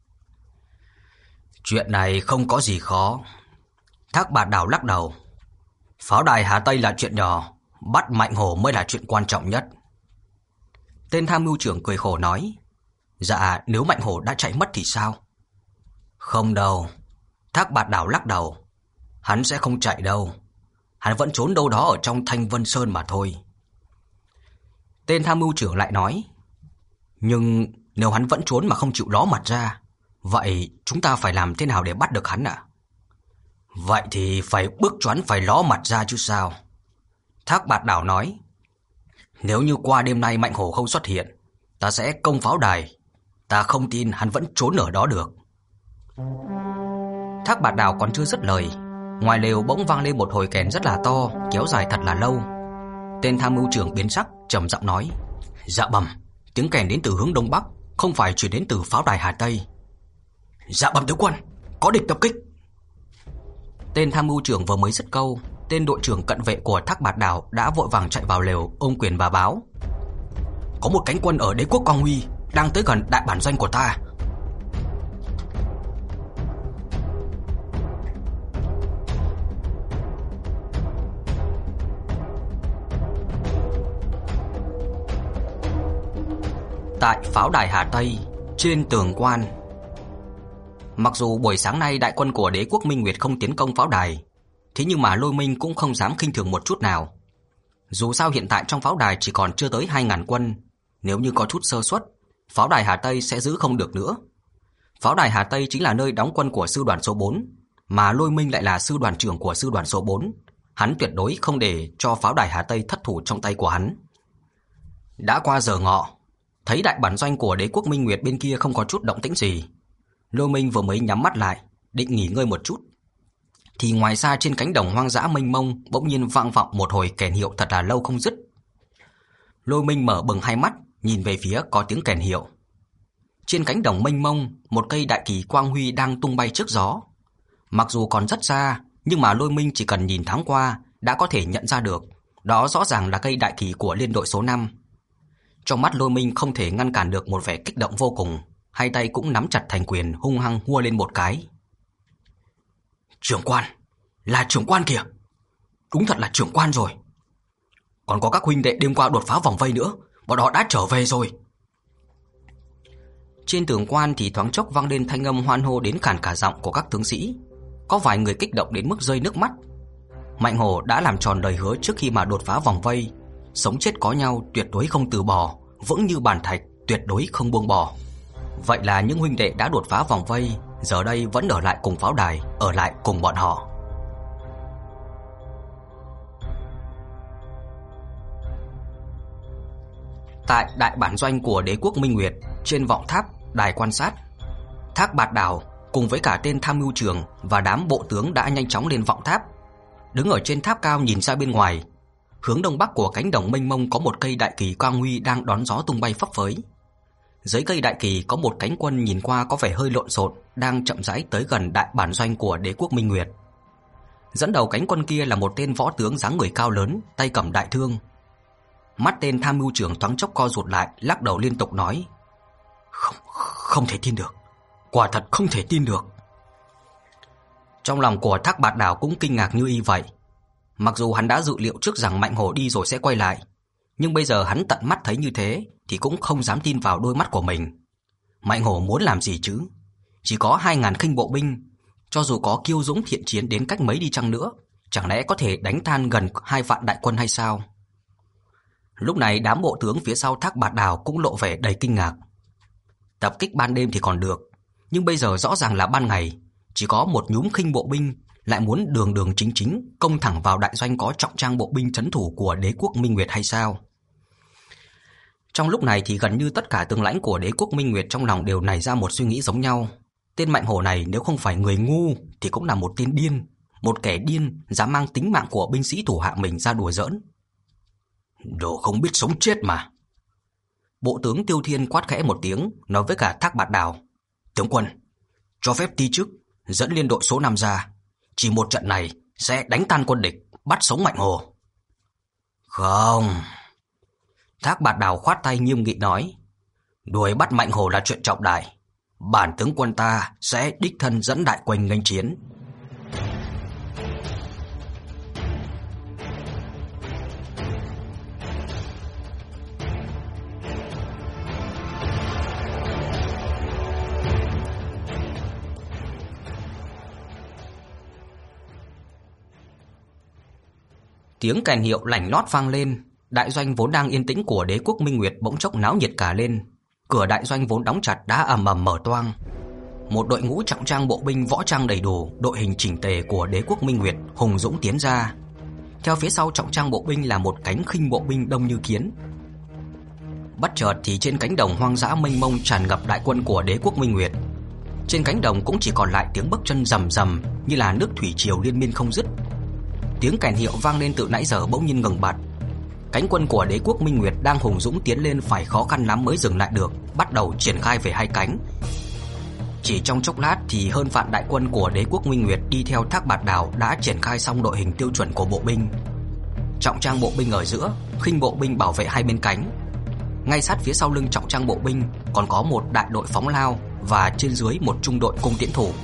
Chuyện này không có gì khó. Thác Bạt Đào lắc đầu. Pháo đài Hà Tây là chuyện nhỏ, bắt Mạnh Hổ mới là chuyện quan trọng nhất. Tên tham mưu trưởng cười khổ nói. Dạ, nếu Mạnh Hổ đã chạy mất thì sao? Không đâu. Thác Bạt Đào lắc đầu. Hắn sẽ không chạy đâu. Hắn vẫn trốn đâu đó ở trong Thanh Vân Sơn mà thôi. Tên tham mưu trưởng lại nói. Nhưng nếu hắn vẫn trốn mà không chịu ló mặt ra, vậy chúng ta phải làm thế nào để bắt được hắn ạ? Vậy thì phải bước choán phải ló mặt ra chứ sao? Thác Bạt Đào nói. Nếu như qua đêm nay Mạnh Hổ không xuất hiện, ta sẽ công pháo đài. Ta không tin hắn vẫn trốn ở đó được. Thác Bạt Đào còn chưa dứt lời, Ngoài lều bỗng vang lên một hồi kèn rất là to, kéo dài thật là lâu. Tên tham mưu trưởng biến sắc, trầm giọng nói: "Dạ bẩm, tiếng kèn đến từ hướng đông bắc, không phải truyền đến từ pháo đài Hà Tây." "Dạ bẩm tướng quân, có địch tập kích." Tên tham mưu trưởng vừa mới dứt câu, tên đội trưởng cận vệ của Thác Bạt Đảo đã vội vàng chạy vào lều ôm quyền và báo: "Có một cánh quân ở Đế quốc Quang Huy đang tới gần đại bản doanh của ta." Tại pháo đài Hà Tây, trên tường quan. Mặc dù buổi sáng nay đại quân của Đế quốc Minh Nguyệt không tiến công pháo đài, thế nhưng mà Lôi Minh cũng không dám khinh thường một chút nào. Dù sao hiện tại trong pháo đài chỉ còn chưa tới hai ngàn quân, nếu như có chút sơ suất, pháo đài Hà Tây sẽ giữ không được nữa. Pháo đài Hà Tây chính là nơi đóng quân của sư đoàn số bốn, mà Lôi Minh lại là sư đoàn trưởng của sư đoàn số bốn, hắn tuyệt đối không để cho pháo đài Hà Tây thất thủ trong tay của hắn. Đã qua giờ ngọ, thấy đại bản doanh của Đế quốc Minh Nguyệt bên kia không có chút động tĩnh gì, Lôi Minh vừa mới nhắm mắt lại, định nghỉ ngơi một chút, thì ngoài xa trên cánh đồng hoang dã mênh mông bỗng nhiên vang vọng một hồi kèn hiệu thật là lâu không dứt. Lôi Minh mở bừng hai mắt, nhìn về phía có tiếng kèn hiệu. Trên cánh đồng mênh mông, một cây đại kỳ quang huy đang tung bay trước gió. Mặc dù còn rất xa, nhưng mà Lôi Minh chỉ cần nhìn thoáng qua đã có thể nhận ra được, đó rõ ràng là cây đại kỳ của liên đội số năm. Trong mắt Lôi Minh không thể ngăn cản được một vẻ kích động vô cùng, hai tay cũng nắm chặt thành quyền hung hăng hua lên một cái. "Trưởng quan, là trưởng quan kìa. Đúng thật là trưởng quan rồi. Còn có các huynh đệ đêm qua đột phá vòng vây nữa, bọn họ đã trở về rồi." Trên tường quan thì thoáng chốc vang lên thanh âm hoan hô đến khàn cả giọng của các tướng sĩ, có vài người kích động đến mức rơi nước mắt. Mạnh Hổ đã làm tròn lời hứa trước khi mà đột phá vòng vây, sống chết có nhau tuyệt đối không từ bỏ, vững như bàn thạch, tuyệt đối không buông bỏ. Vậy là những huynh đệ đã đột phá vòng vây, giờ đây vẫn ở lại cùng pháo đài, ở lại cùng bọn họ. Tại đại bản doanh của Đế quốc Minh Nguyệt, trên vọng tháp đài quan sát, Thác Bạt Đảo cùng với cả tên tham mưu trưởng và đám bộ tướng đã nhanh chóng lên vọng tháp. Đứng ở trên tháp cao nhìn ra bên ngoài, hướng đông bắc của cánh đồng mênh mông có một cây đại kỳ quang huy đang đón gió tung bay phấp phới. Dưới cây đại kỳ có một cánh quân nhìn qua có vẻ hơi lộn xộn, đang chậm rãi tới gần đại bản doanh của Đế quốc Minh Nguyệt. Dẫn đầu cánh quân kia là một tên võ tướng dáng người cao lớn, tay cầm đại thương. Mắt tên tham mưu trưởng thoáng chốc co rụt lại, lắc đầu liên tục nói: Không, không thể tin được, quả thật không thể tin được." Trong lòng của Thác Bạt Đảo cũng kinh ngạc như y vậy. Mặc dù hắn đã dự liệu trước rằng Mạnh Hổ đi rồi sẽ quay lại, nhưng bây giờ hắn tận mắt thấy như thế thì cũng không dám tin vào đôi mắt của mình. Mạnh Hổ muốn làm gì chứ? Chỉ có hai ngàn khinh bộ binh, cho dù có kiêu dũng thiện chiến đến cách mấy đi chăng nữa, chẳng lẽ có thể đánh tan gần hai vạn đại quân hay sao? Lúc này đám bộ tướng phía sau Thác Bạt Đảo cũng lộ vẻ đầy kinh ngạc. Tập kích ban đêm thì còn được, nhưng bây giờ rõ ràng là ban ngày, chỉ có một nhúm khinh bộ binh lại muốn đường đường chính chính công thẳng vào đại doanh có trọng trang bộ binh trấn thủ của Đế quốc Minh Nguyệt hay sao? Trong lúc này thì gần như tất cả tướng lãnh của Đế quốc Minh Nguyệt trong lòng đều nảy ra một suy nghĩ giống nhau. Tên Mạnh Hổ này nếu không phải người ngu thì cũng là một tên điên, một kẻ điên dám mang tính mạng của binh sĩ thủ hạ mình ra đùa giỡn. Đồ không biết sống chết mà. Bộ tướng Tiêu Thiên quát khẽ một tiếng, nói với cả Thác Bạt Đảo: "Tướng quân, cho phép ti chức dẫn liên đội số năm ra, chỉ một trận này sẽ đánh tan quân địch, bắt sống Mạnh Hổ." "Không." Thác Bạt Đảo khoát tay nghiêm nghị nói: "Đuổi bắt Mạnh Hổ là chuyện trọng đại, bản tướng quân ta sẽ đích thân dẫn đại quân nghênh chiến." Tiếng kèn hiệu lảnh lót vang lên, đại doanh vốn đang yên tĩnh của Đế quốc Minh Nguyệt bỗng chốc náo nhiệt cả lên. Cửa đại doanh vốn đóng chặt đã ầm ầm mở toang. Một đội ngũ trọng trang bộ binh võ trang đầy đủ, đội hình chỉnh tề của Đế quốc Minh Nguyệt hùng dũng tiến ra. Theo phía sau trọng trang bộ binh là một cánh khinh bộ binh đông như kiến. Bất chợt thì trên cánh đồng hoang dã mênh mông tràn ngập đại quân của Đế quốc Minh Nguyệt. Trên cánh đồng cũng chỉ còn lại tiếng bước chân rầm rầm, như là nước thủy triều liên miên không dứt. Tiếng kèn hiệu vang lên từ nãy giờ bỗng nhiên ngừng bặt. Cánh quân của đế quốc Minh Nguyệt đang hùng dũng tiến lên phải khó khăn lắm mới dừng lại được, bắt đầu triển khai về hai cánh. Chỉ trong chốc lát thì hơn vạn đại quân của đế quốc Minh Nguyệt đi theo Thác Bạt Đảo đã triển khai xong đội hình tiêu chuẩn của bộ binh. Trọng trang bộ binh ở giữa, khinh bộ binh bảo vệ hai bên cánh. Ngay sát phía sau lưng trọng trang bộ binh còn có một đại đội phóng lao và trên dưới một trung đội cung tiễn thủ.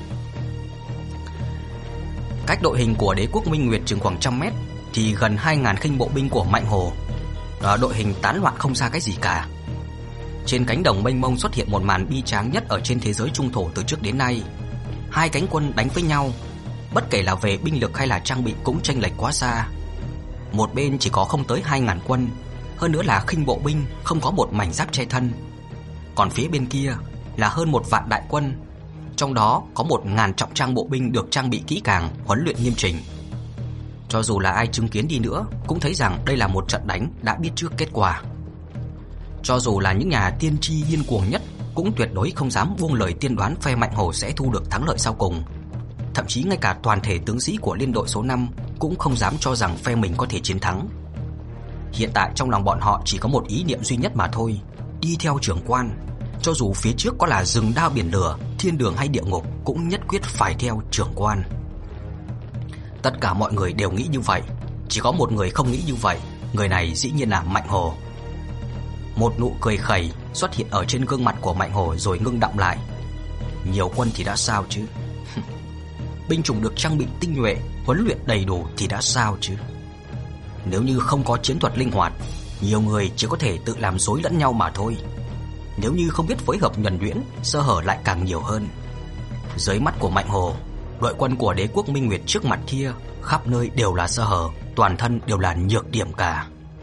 Cách đội hình của đế quốc Minh Nguyệt chừng khoảng trăm mét thì gần hai ngàn khinh bộ binh của Mạnh Hồ. Đó, đội hình tán loạn không ra cái gì cả. Trên cánh đồng mênh mông xuất hiện một màn bi tráng nhất ở trên thế giới trung thổ từ trước đến nay. Hai cánh quân đánh với nhau, bất kể là về binh lực hay là trang bị cũng chênh lệch quá xa. Một bên chỉ có không tới hai ngàn quân, hơn nữa là khinh bộ binh không có một mảnh giáp che thân. Còn phía bên kia là hơn một vạn đại quân, trong đó có một ngàn trọng trang bộ binh được trang bị kỹ càng, huấn luyện nghiêm chỉnh. Cho dù là ai chứng kiến đi nữa cũng thấy rằng đây là một trận đánh đã biết trước kết quả. Cho dù là những nhà tiên tri điên cuồng nhất cũng tuyệt đối không dám buông lời tiên đoán phe Mạnh Hồ sẽ thu được thắng lợi sau cùng. Thậm chí ngay cả toàn thể tướng sĩ của liên đội số năm cũng không dám cho rằng phe mình có thể chiến thắng. Hiện tại trong lòng bọn họ chỉ có một ý niệm duy nhất mà thôi, đi theo trưởng quan. Cho dù phía trước có là rừng đao biển lửa, thiên đường hay địa ngục cũng nhất quyết phải theo trưởng quan. Tất cả mọi người đều nghĩ như vậy, chỉ có một người không nghĩ như vậy. Người này dĩ nhiên là Mạnh Hồ. Một nụ cười khẩy xuất hiện ở trên gương mặt của Mạnh Hồ rồi ngưng đọng lại. Nhiều quân thì đã sao chứ? Binh chủng được trang bị tinh nhuệ, huấn luyện đầy đủ thì đã sao chứ? Nếu như không có chiến thuật linh hoạt, nhiều người chỉ có thể tự làm rối lẫn nhau mà thôi. Nếu như không biết phối hợp nhuần nhuyễn, sơ hở lại càng nhiều hơn. Dưới mắt của Mạnh Hồ, đội quân của đế quốc Minh Nguyệt trước mặt kia khắp nơi đều là sơ hở, toàn thân đều là nhược điểm cả.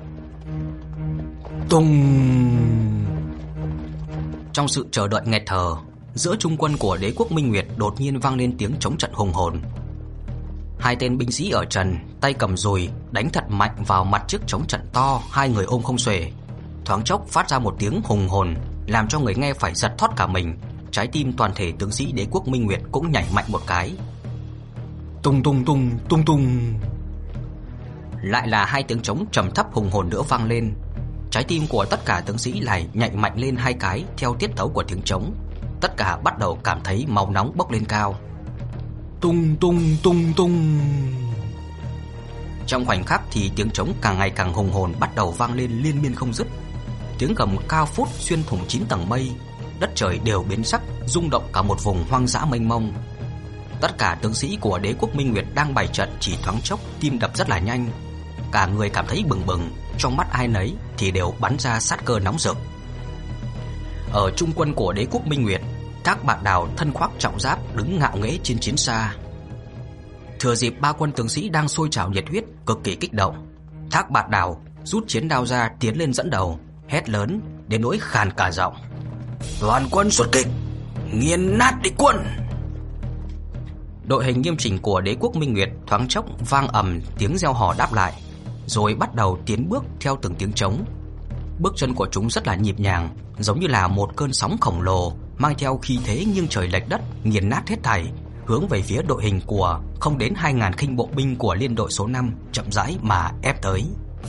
Tung! Trong sự chờ đợi nghẹt thở, giữa trung quân của đế quốc Minh Nguyệt đột nhiên vang lên tiếng chống trận hùng hồn. Hai tên binh sĩ ở trần, tay cầm dùi, đánh thật mạnh vào mặt chiếc chống trận to, hai người ôm không xuể. Thoáng chốc phát ra một tiếng hùng hồn, làm cho người nghe phải giật thót cả mình. Trái tim toàn thể tướng sĩ đế quốc Minh Nguyệt cũng nhảy mạnh một cái. Tung tung tung tung tung. Lại là hai tiếng trống trầm thấp hùng hồn nữa vang lên. Trái tim của tất cả tướng sĩ lại nhảy mạnh lên hai cái theo tiết tấu của tiếng trống. Tất cả bắt đầu cảm thấy máu nóng bốc lên cao. Tung tung tung tung. Trong khoảnh khắc thì tiếng trống càng ngày càng hùng hồn bắt đầu vang lên liên miên không dứt. Tiếng gầm cao phút xuyên thủng chín tầng mây, đất trời đều biến sắc, rung động cả một vùng hoang dã mênh mông. Tất cả tướng sĩ của đế quốc Minh Nguyệt đang bày trận chỉ thoáng chốc tim đập rất là nhanh, cả người cảm thấy bừng bừng, trong mắt ai nấy thì đều bắn ra sát cơ nóng rực. Ở trung quân của đế quốc Minh Nguyệt, Thác Bạt Đảo thân khoác trọng giáp đứng ngạo nghễ trên chiến xa. Thừa dịp ba quân tướng sĩ đang sôi trào nhiệt huyết, cực kỳ kích động, Thác Bạt Đảo rút chiến đao ra tiến lên dẫn đầu, hét lớn đến nỗi khàn cả giọng: "Toàn quân xuất kích, nghiền nát địch quân!" Đội hình nghiêm chỉnh của đế quốc Minh Nguyệt thoáng chốc vang ầm tiếng reo hò đáp lại, rồi bắt đầu tiến bước theo từng tiếng trống. Bước chân của chúng rất là nhịp nhàng, giống như là một cơn sóng khổng lồ mang theo khí thế nghiêng trời lệch đất, nghiền nát hết thảy, hướng về phía đội hình của không đến hai ngàn khinh bộ binh của liên đội số năm chậm rãi mà ép tới.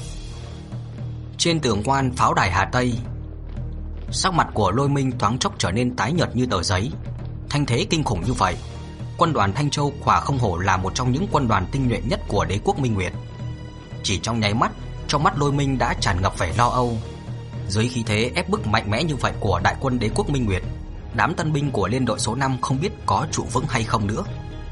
Trên tường quan pháo đài Hà Tây, sắc mặt của Lôi Minh thoáng chốc trở nên tái nhợt như tờ giấy. Thanh thế kinh khủng như vậy, quân đoàn Thanh Châu quả không hổ là một trong những quân đoàn tinh nhuệ nhất của đế quốc Minh Nguyệt. Chỉ trong nháy mắt, trong mắt Lôi Minh đã tràn ngập vẻ lo âu. Dưới khí thế ép bức mạnh mẽ như vậy của đại quân đế quốc Minh Nguyệt, đám tân binh của liên đội số năm không biết có trụ vững hay không nữa.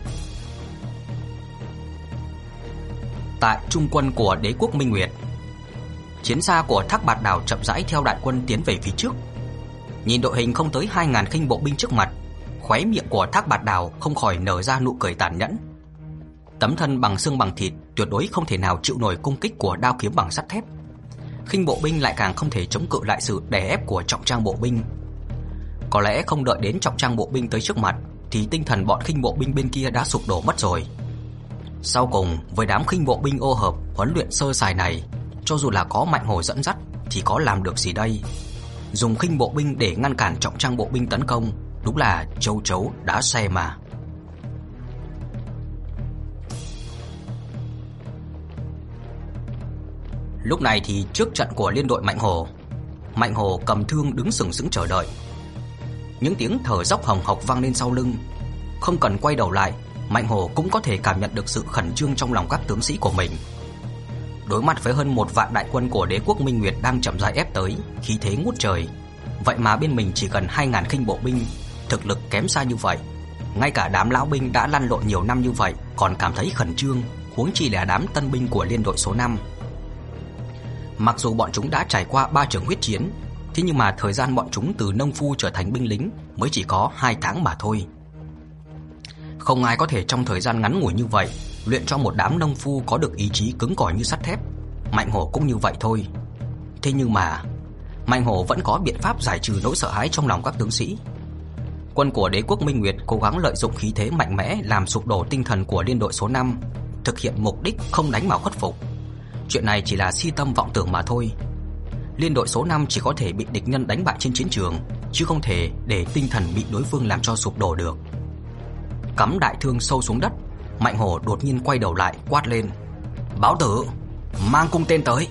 Tại trung quân của đế quốc Minh Nguyệt, chiến xa của Thác Bạt Đảo chậm rãi theo đại quân tiến về phía trước. Nhìn đội hình không tới hai ngàn khinh bộ binh trước mặt, khóe miệng của Thác Bạt Đảo không khỏi nở ra nụ cười tàn nhẫn. Tấm thân bằng xương bằng thịt tuyệt đối không thể nào chịu nổi công kích của đao kiếm bằng sắt thép. Khinh bộ binh lại càng không thể chống cự lại sự đè ép của trọng trang bộ binh. Có lẽ không đợi đến trọng trang bộ binh tới trước mặt thì tinh thần bọn khinh bộ binh bên kia đã sụp đổ mất rồi. Sau cùng, với đám khinh bộ binh ô hợp huấn luyện sơ sài này, cho dù là có Mạnh Hồ dẫn dắt thì có làm được gì đây? Dùng khinh bộ binh để ngăn cản trọng trang bộ binh tấn công, đúng là châu chấu đá xe mà. Lúc này thì trước trận của liên đội Mạnh Hổ, Mạnh Hổ cầm thương đứng sừng sững chờ đợi. Những tiếng thở dốc hồng hộc vang lên sau lưng. Không cần quay đầu lại, Mạnh Hổ cũng có thể cảm nhận được sự khẩn trương trong lòng các tướng sĩ của mình. Đối mặt với hơn một vạn đại quân của đế quốc Minh Nguyệt đang chậm rãi ép tới, khí thế ngút trời, vậy mà bên mình chỉ cần hai ngàn khinh bộ binh, thực lực kém xa như vậy. Ngay cả đám lão binh đã lăn lộn nhiều năm như vậy còn cảm thấy khẩn trương, huống chi là đám tân binh của liên đội số năm. Mặc dù bọn chúng đã trải qua ba trường huyết chiến, thế nhưng mà thời gian bọn chúng từ nông phu trở thành binh lính mới chỉ có hai tháng mà thôi. Không ai có thể trong thời gian ngắn ngủi như vậy luyện cho một đám nông phu có được ý chí cứng cỏi như sắt thép. Mạnh Hổ cũng như vậy thôi. Thế nhưng mà Mạnh Hổ vẫn có biện pháp giải trừ nỗi sợ hãi trong lòng các tướng sĩ. Quân của đế quốc Minh Nguyệt cố gắng lợi dụng khí thế mạnh mẽ làm sụp đổ tinh thần của liên đội số năm, thực hiện mục đích không đánh mà khuất phục. Chuyện này chỉ là si tâm vọng tưởng mà thôi. Liên đội số năm chỉ có thể bị địch nhân đánh bại trên chiến trường, chứ không thể để tinh thần bị đối phương làm cho sụp đổ được. Cắm đại thương sâu xuống đất, Mạnh Hổ đột nhiên quay đầu lại quát lên: "Báo tử, mang cung tên tới!"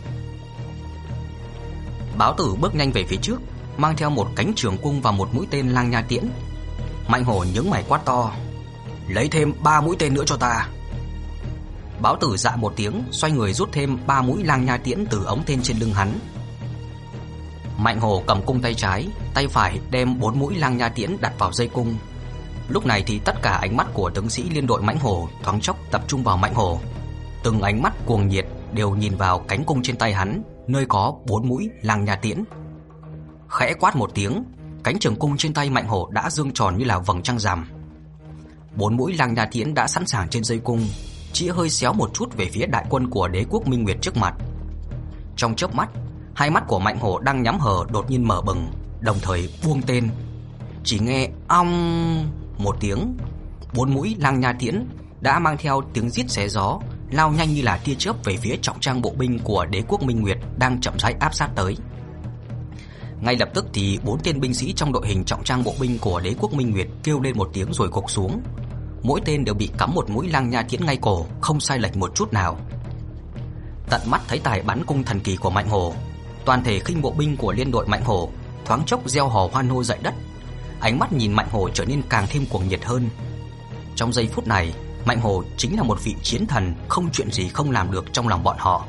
Báo tử bước nhanh về phía trước, mang theo một cánh trường cung và một mũi tên lang nha tiễn. Mạnh Hổ nhướng mày quát to: "Lấy thêm ba mũi tên nữa cho ta!" Báo tử dạ một tiếng, xoay người rút thêm ba mũi lang nha tiễn từ ống tên trên lưng hắn. Mạnh Hổ cầm cung tay trái, tay phải đem bốn mũi lang nha tiễn đặt vào dây cung. Lúc này thì tất cả ánh mắt của tướng sĩ liên đội Mãnh Hổ thoáng chốc tập trung vào Mạnh Hổ. Từng ánh mắt cuồng nhiệt đều nhìn vào cánh cung trên tay hắn, nơi có bốn mũi lang nha tiễn. Khẽ quát một tiếng, cánh trường cung trên tay Mạnh Hổ đã dương tròn như là vầng trăng rằm. Bốn mũi lang nha tiễn đã sẵn sàng trên dây cung, chỉ hơi xéo một chút về phía đại quân của đế quốc Minh Nguyệt trước mặt. Trong chớp mắt, hai mắt của Mạnh Hổ đang nhắm hờ đột nhiên mở bừng, đồng thời buông tên. Chỉ nghe ong một tiếng, bốn mũi lang nha tiễn đã mang theo tiếng rít xé gió lao nhanh như là tia chớp về phía trọng trang bộ binh của đế quốc Minh Nguyệt đang chậm rãi áp sát tới. Ngay lập tức thì bốn tên binh sĩ trong đội hình trọng trang bộ binh của đế quốc Minh Nguyệt kêu lên một tiếng rồi gục xuống. Mỗi tên đều bị cắm một mũi lang nha tiễn ngay cổ, không sai lệch một chút nào. Tận mắt thấy tài bắn cung thần kỳ của Mạnh Hổ, toàn thể khinh bộ binh của liên đội Mạnh Hổ thoáng chốc reo hò hoan hô dậy đất. Ánh mắt nhìn Mạnh Hổ trở nên càng thêm cuồng nhiệt hơn. Trong giây phút này, Mạnh Hổ chính là một vị chiến thần không chuyện gì không làm được trong lòng bọn họ.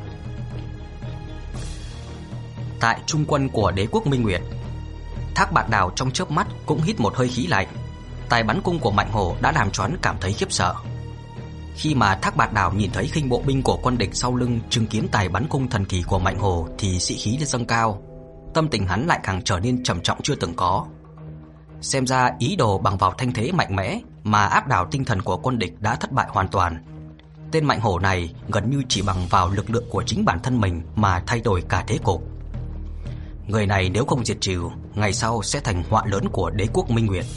Tại trung quân của đế quốc Minh Nguyệt, Thác Bạt Đào trong chớp mắt cũng hít một hơi khí lạnh. Tài bắn cung của Mạnh Hổ đã làm cho hắn cảm thấy khiếp sợ. Khi mà Thác Bạt Đào nhìn thấy khinh bộ binh của quân địch sau lưng chứng kiến tài bắn cung thần kỳ của Mạnh Hổ thì sĩ khí lên dâng cao, tâm tình hắn lại càng trở nên trầm trọng chưa từng có. Xem ra ý đồ bằng vào thanh thế mạnh mẽ mà áp đảo tinh thần của quân địch đã thất bại hoàn toàn. Tên Mạnh Hổ này gần như chỉ bằng vào lực lượng của chính bản thân mình mà thay đổi cả thế cục. Người này nếu không diệt trừ, ngày sau sẽ thành họa lớn của đế quốc Minh Nguyệt.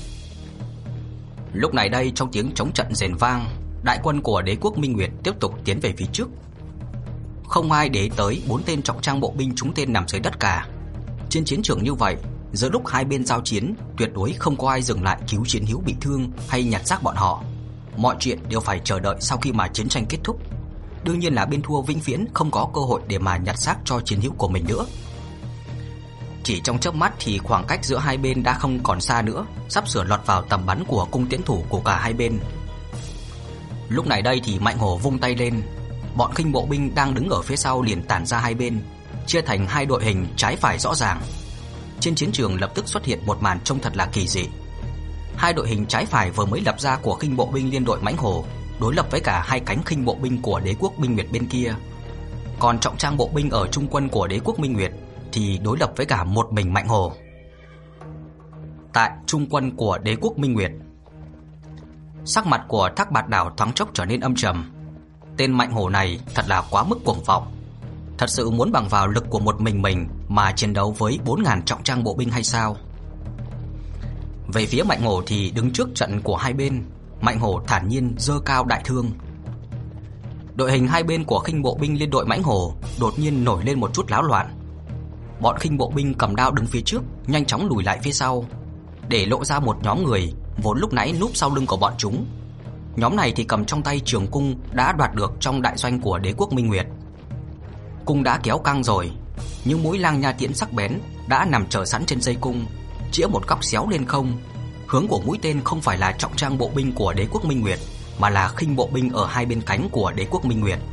Lúc này đây, trong tiếng chống trận rền vang, đại quân của đế quốc Minh Nguyệt tiếp tục tiến về phía trước. Không ai để tới bốn tên trọng trang bộ binh trúng tên nằm dưới đất cả. Trên chiến trường như vậy, giữa lúc hai bên giao chiến, tuyệt đối không có ai dừng lại cứu chiến hữu bị thương hay nhặt xác bọn họ. Mọi chuyện đều phải chờ đợi sau khi mà chiến tranh kết thúc. Đương nhiên là bên thua vĩnh viễn không có cơ hội để mà nhặt xác cho chiến hữu của mình nữa. Chỉ trong chớp mắt thì khoảng cách giữa hai bên đã không còn xa nữa, sắp sửa lọt vào tầm bắn của cung tiễn thủ của cả hai bên. Lúc này đây thì Mạnh Hổ vung tay lên, bọn khinh bộ binh đang đứng ở phía sau liền tản ra hai bên, chia thành hai đội hình trái phải rõ ràng. Trên chiến trường lập tức xuất hiện một màn trông thật là kỳ dị. Hai đội hình trái phải vừa mới lập ra của khinh bộ binh liên đội Mãnh Hổ đối lập với cả hai cánh khinh bộ binh của đế quốc Minh Nguyệt bên kia. Còn trọng trang bộ binh ở trung quân của đế quốc Minh Nguyệt thì đối lập với cả một mình Mạnh Hổ. Tại trung quân của đế quốc Minh Nguyệt, sắc mặt của Thác Bạt Đào thoáng chốc trở nên âm trầm. Tên Mạnh Hổ này thật là quá mức cuồng vọng. Thật sự muốn bằng vào lực của một mình mình mà chiến đấu với bốn nghìn trọng trang bộ binh hay sao? Về phía Mạnh Hổ thì đứng trước trận của hai bên, Mạnh Hổ thản nhiên giơ cao đại thương. Đội hình hai bên của khinh bộ binh liên đội Mãnh Hổ đột nhiên nổi lên một chút náo loạn. Bọn khinh bộ binh cầm đao đứng phía trước nhanh chóng lùi lại phía sau, để lộ ra một nhóm người vốn lúc nãy núp sau lưng của bọn chúng. Nhóm này thì cầm trong tay trường cung đã đoạt được trong đại doanh của đế quốc Minh Nguyệt. Cung đã kéo căng rồi, những mũi lang nha tiễn sắc bén đã nằm chờ sẵn trên dây cung, chĩa một góc xéo lên không. Hướng của mũi tên không phải là trọng trang bộ binh của Đế quốc Minh Nguyệt, mà là khinh bộ binh ở hai bên cánh của Đế quốc Minh Nguyệt.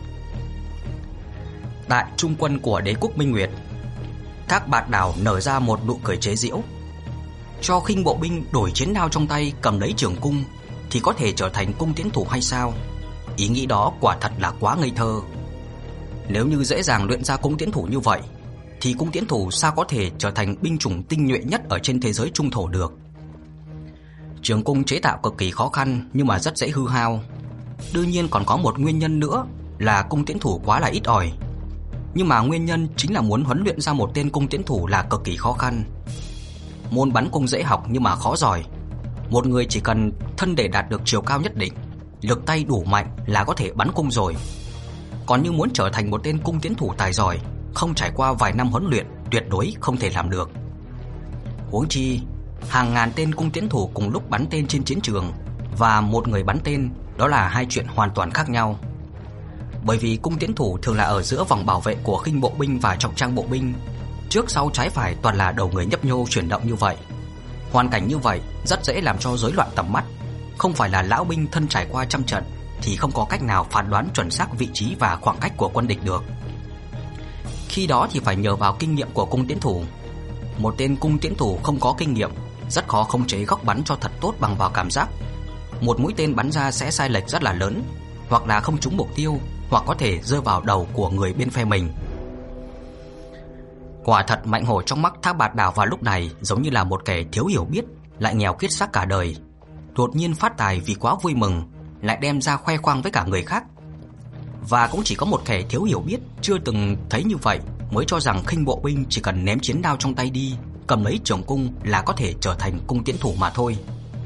Tại trung quân của Đế quốc Minh Nguyệt, Thác Bạt Đảo nở ra một nụ cười chế giễu. Cho khinh bộ binh đổi chiến đao trong tay cầm lấy trường cung thì có thể trở thành cung tiễn thủ hay sao? Ý nghĩ đó quả thật là quá ngây thơ. Nếu như dễ dàng luyện ra cung tiễn thủ như vậy thì cung tiễn thủ sao có thể trở thành binh chủng tinh nhuệ nhất ở trên thế giới trung thổ được? Trường cung chế tạo cực kỳ khó khăn nhưng mà rất dễ hư hao. Đương nhiên còn có một nguyên nhân nữa là cung tiễn thủ quá là ít ỏi. Nhưng mà nguyên nhân chính là muốn huấn luyện ra một tên cung tiễn thủ là cực kỳ khó khăn. Môn bắn cung dễ học nhưng mà khó giỏi. Một người chỉ cần thân để đạt được chiều cao nhất định, lực tay đủ mạnh là có thể bắn cung rồi. Còn như muốn trở thành một tên cung tiễn thủ tài giỏi, không trải qua vài năm huấn luyện tuyệt đối không thể làm được. Huống chi, hàng ngàn tên cung tiễn thủ cùng lúc bắn tên trên chiến trường và một người bắn tên, đó là hai chuyện hoàn toàn khác nhau. Bởi vì cung tiễn thủ thường là ở giữa vòng bảo vệ của khinh bộ binh và trọng trang bộ binh, trước sau trái phải toàn là đầu người nhấp nhô chuyển động như vậy. Hoàn cảnh như vậy rất dễ làm cho rối loạn tầm mắt. Không phải là lão binh thân trải qua trăm trận thì không có cách nào phán đoán chuẩn xác vị trí và khoảng cách của quân địch được. Khi đó thì phải nhờ vào kinh nghiệm của cung tiễn thủ. Một tên cung tiễn thủ không có kinh nghiệm rất khó khống chế góc bắn cho thật tốt bằng vào cảm giác. Một mũi tên bắn ra sẽ sai lệch rất là lớn, hoặc là không trúng mục tiêu, hoặc có thể rơi vào đầu của người bên phe mình. Quả thật Mạnh Hổ trong mắt Thác Bạt Đảo vào lúc này giống như là một kẻ thiếu hiểu biết lại nghèo kiết xác cả đời, đột nhiên phát tài vì quá vui mừng lại đem ra khoe khoang với cả người khác. Và cũng chỉ có một kẻ thiếu hiểu biết chưa từng thấy như vậy mới cho rằng khinh bộ binh chỉ cần ném chiến đao trong tay đi, cầm lấy trường cung là có thể trở thành cung tiễn thủ mà thôi.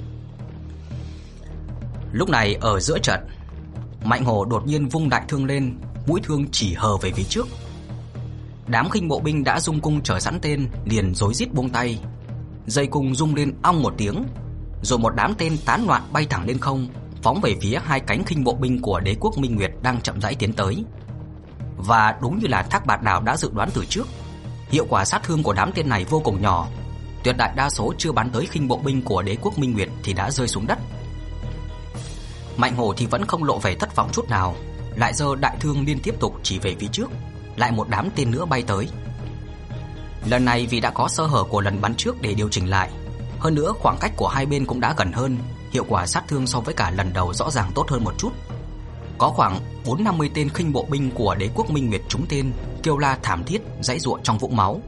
Lúc này ở giữa trận, Mạnh Hổ đột nhiên vung đại thương lên, mũi thương chỉ hờ về phía trước. Đám khinh bộ binh đã dung cung chờ sẵn tên liền rối rít buông tay. Dây cung rung lên ong một tiếng, rồi một đám tên tán loạn bay thẳng lên không, phóng về phía hai cánh khinh bộ binh của Đế quốc Minh Nguyệt đang chậm rãi tiến tới. Và đúng như là Thác Bạt Đảo đã dự đoán từ trước, hiệu quả sát thương của đám tên này vô cùng nhỏ. Tuyệt đại đa số chưa bắn tới khinh bộ binh của Đế quốc Minh Nguyệt thì đã rơi xuống đất. Mạnh Hổ thì vẫn không lộ vẻ thất vọng chút nào, lại giơ đại thương liên tiếp tục chỉ về phía trước. Lại một đám tên nữa bay tới. Lần này vì đã có sơ hở của lần bắn trước để điều chỉnh lại, hơn nữa khoảng cách của hai bên cũng đã gần hơn, hiệu quả sát thương so với cả lần đầu rõ ràng tốt hơn một chút. Có khoảng bốn năm mươi tên khinh bộ binh của Đế quốc Minh Nguyệt trúng tên, kêu la thảm thiết, giãy giụa trong vũng máu.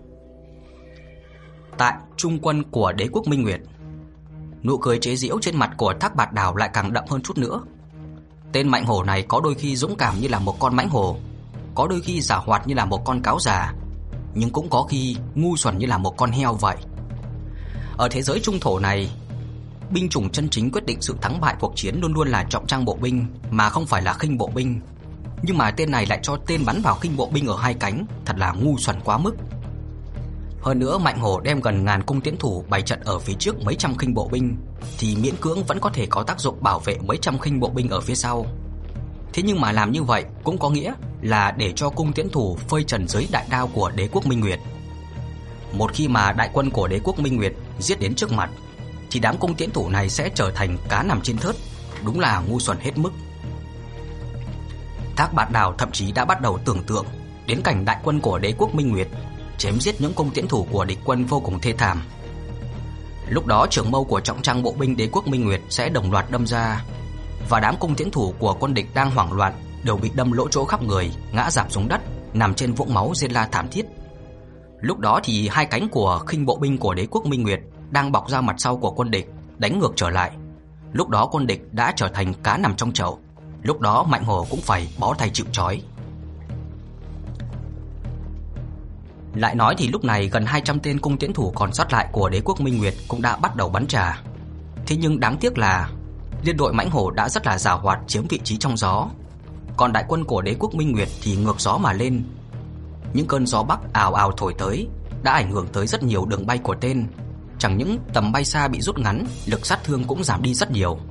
Tại trung quân của Đế quốc Minh Nguyệt, nụ cười chế giễu trên mặt của Thác Bạt Đảo lại càng đậm hơn chút nữa. Tên Mạnh Hổ này có đôi khi dũng cảm như là một con mãnh hổ, có đôi khi giảo hoạt như là một con cáo già, nhưng cũng có khi ngu xuẩn như là một con heo vậy. Ở thế giới trung thổ này, binh chủng chân chính quyết định sự thắng bại cuộc chiến luôn luôn là trọng trang bộ binh mà không phải là khinh bộ binh. Nhưng mà tên này lại cho tên bắn vào khinh bộ binh ở hai cánh, thật là ngu xuẩn quá mức. Hơn nữa Mạnh Hổ đem gần ngàn cung tiễn thủ bày trận ở phía trước mấy trăm khinh bộ binh thì miễn cưỡng vẫn có thể có tác dụng bảo vệ mấy trăm khinh bộ binh ở phía sau. Thế nhưng mà làm như vậy cũng có nghĩa là để cho cung tiễn thủ phơi trần dưới đại đao của Đế quốc Minh Nguyệt. Một khi mà đại quân của Đế quốc Minh Nguyệt giết đến trước mặt thì đám cung tiễn thủ này sẽ trở thành cá nằm trên thớt, đúng là ngu xuẩn hết mức. Thác Bạt Đảo thậm chí đã bắt đầu tưởng tượng đến cảnh đại quân của Đế quốc Minh Nguyệt chém giết những cung tiễn thủ của địch quân vô cùng thê thảm. Lúc đó trường mâu của trọng trang bộ binh Đế quốc Minh Nguyệt sẽ đồng loạt đâm ra, và đám cung tiễn thủ của quân địch đang hoảng loạn đều bị đâm lỗ chỗ khắp người, ngã rạp xuống đất, nằm trên vũng máu rên la thảm thiết. Lúc đó thì hai cánh của khinh bộ binh của Đế quốc Minh Nguyệt đang bọc ra mặt sau của quân địch, đánh ngược trở lại. Lúc đó quân địch đã trở thành cá nằm trong chậu. Lúc đó Mạnh Hổ cũng phải bó tay chịu trói. Lại nói thì lúc này gần hai trăm tên cung tiễn thủ còn sót lại của Đế quốc Minh Nguyệt cũng đã bắt đầu bắn trả. Thế nhưng đáng tiếc là liên đội Mãnh Hổ đã rất là giàu hoạt chiếm vị trí trong gió, còn đại quân của Đế quốc Minh Nguyệt thì ngược gió mà lên. Những cơn gió bắc ào ào thổi tới đã ảnh hưởng tới rất nhiều đường bay của tên. Chẳng những tầm bay xa bị rút ngắn, lực sát thương cũng giảm đi rất nhiều.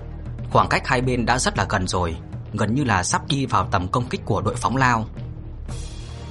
Khoảng cách hai bên đã rất là gần rồi, gần như là sắp đi vào tầm công kích của đội phóng lao.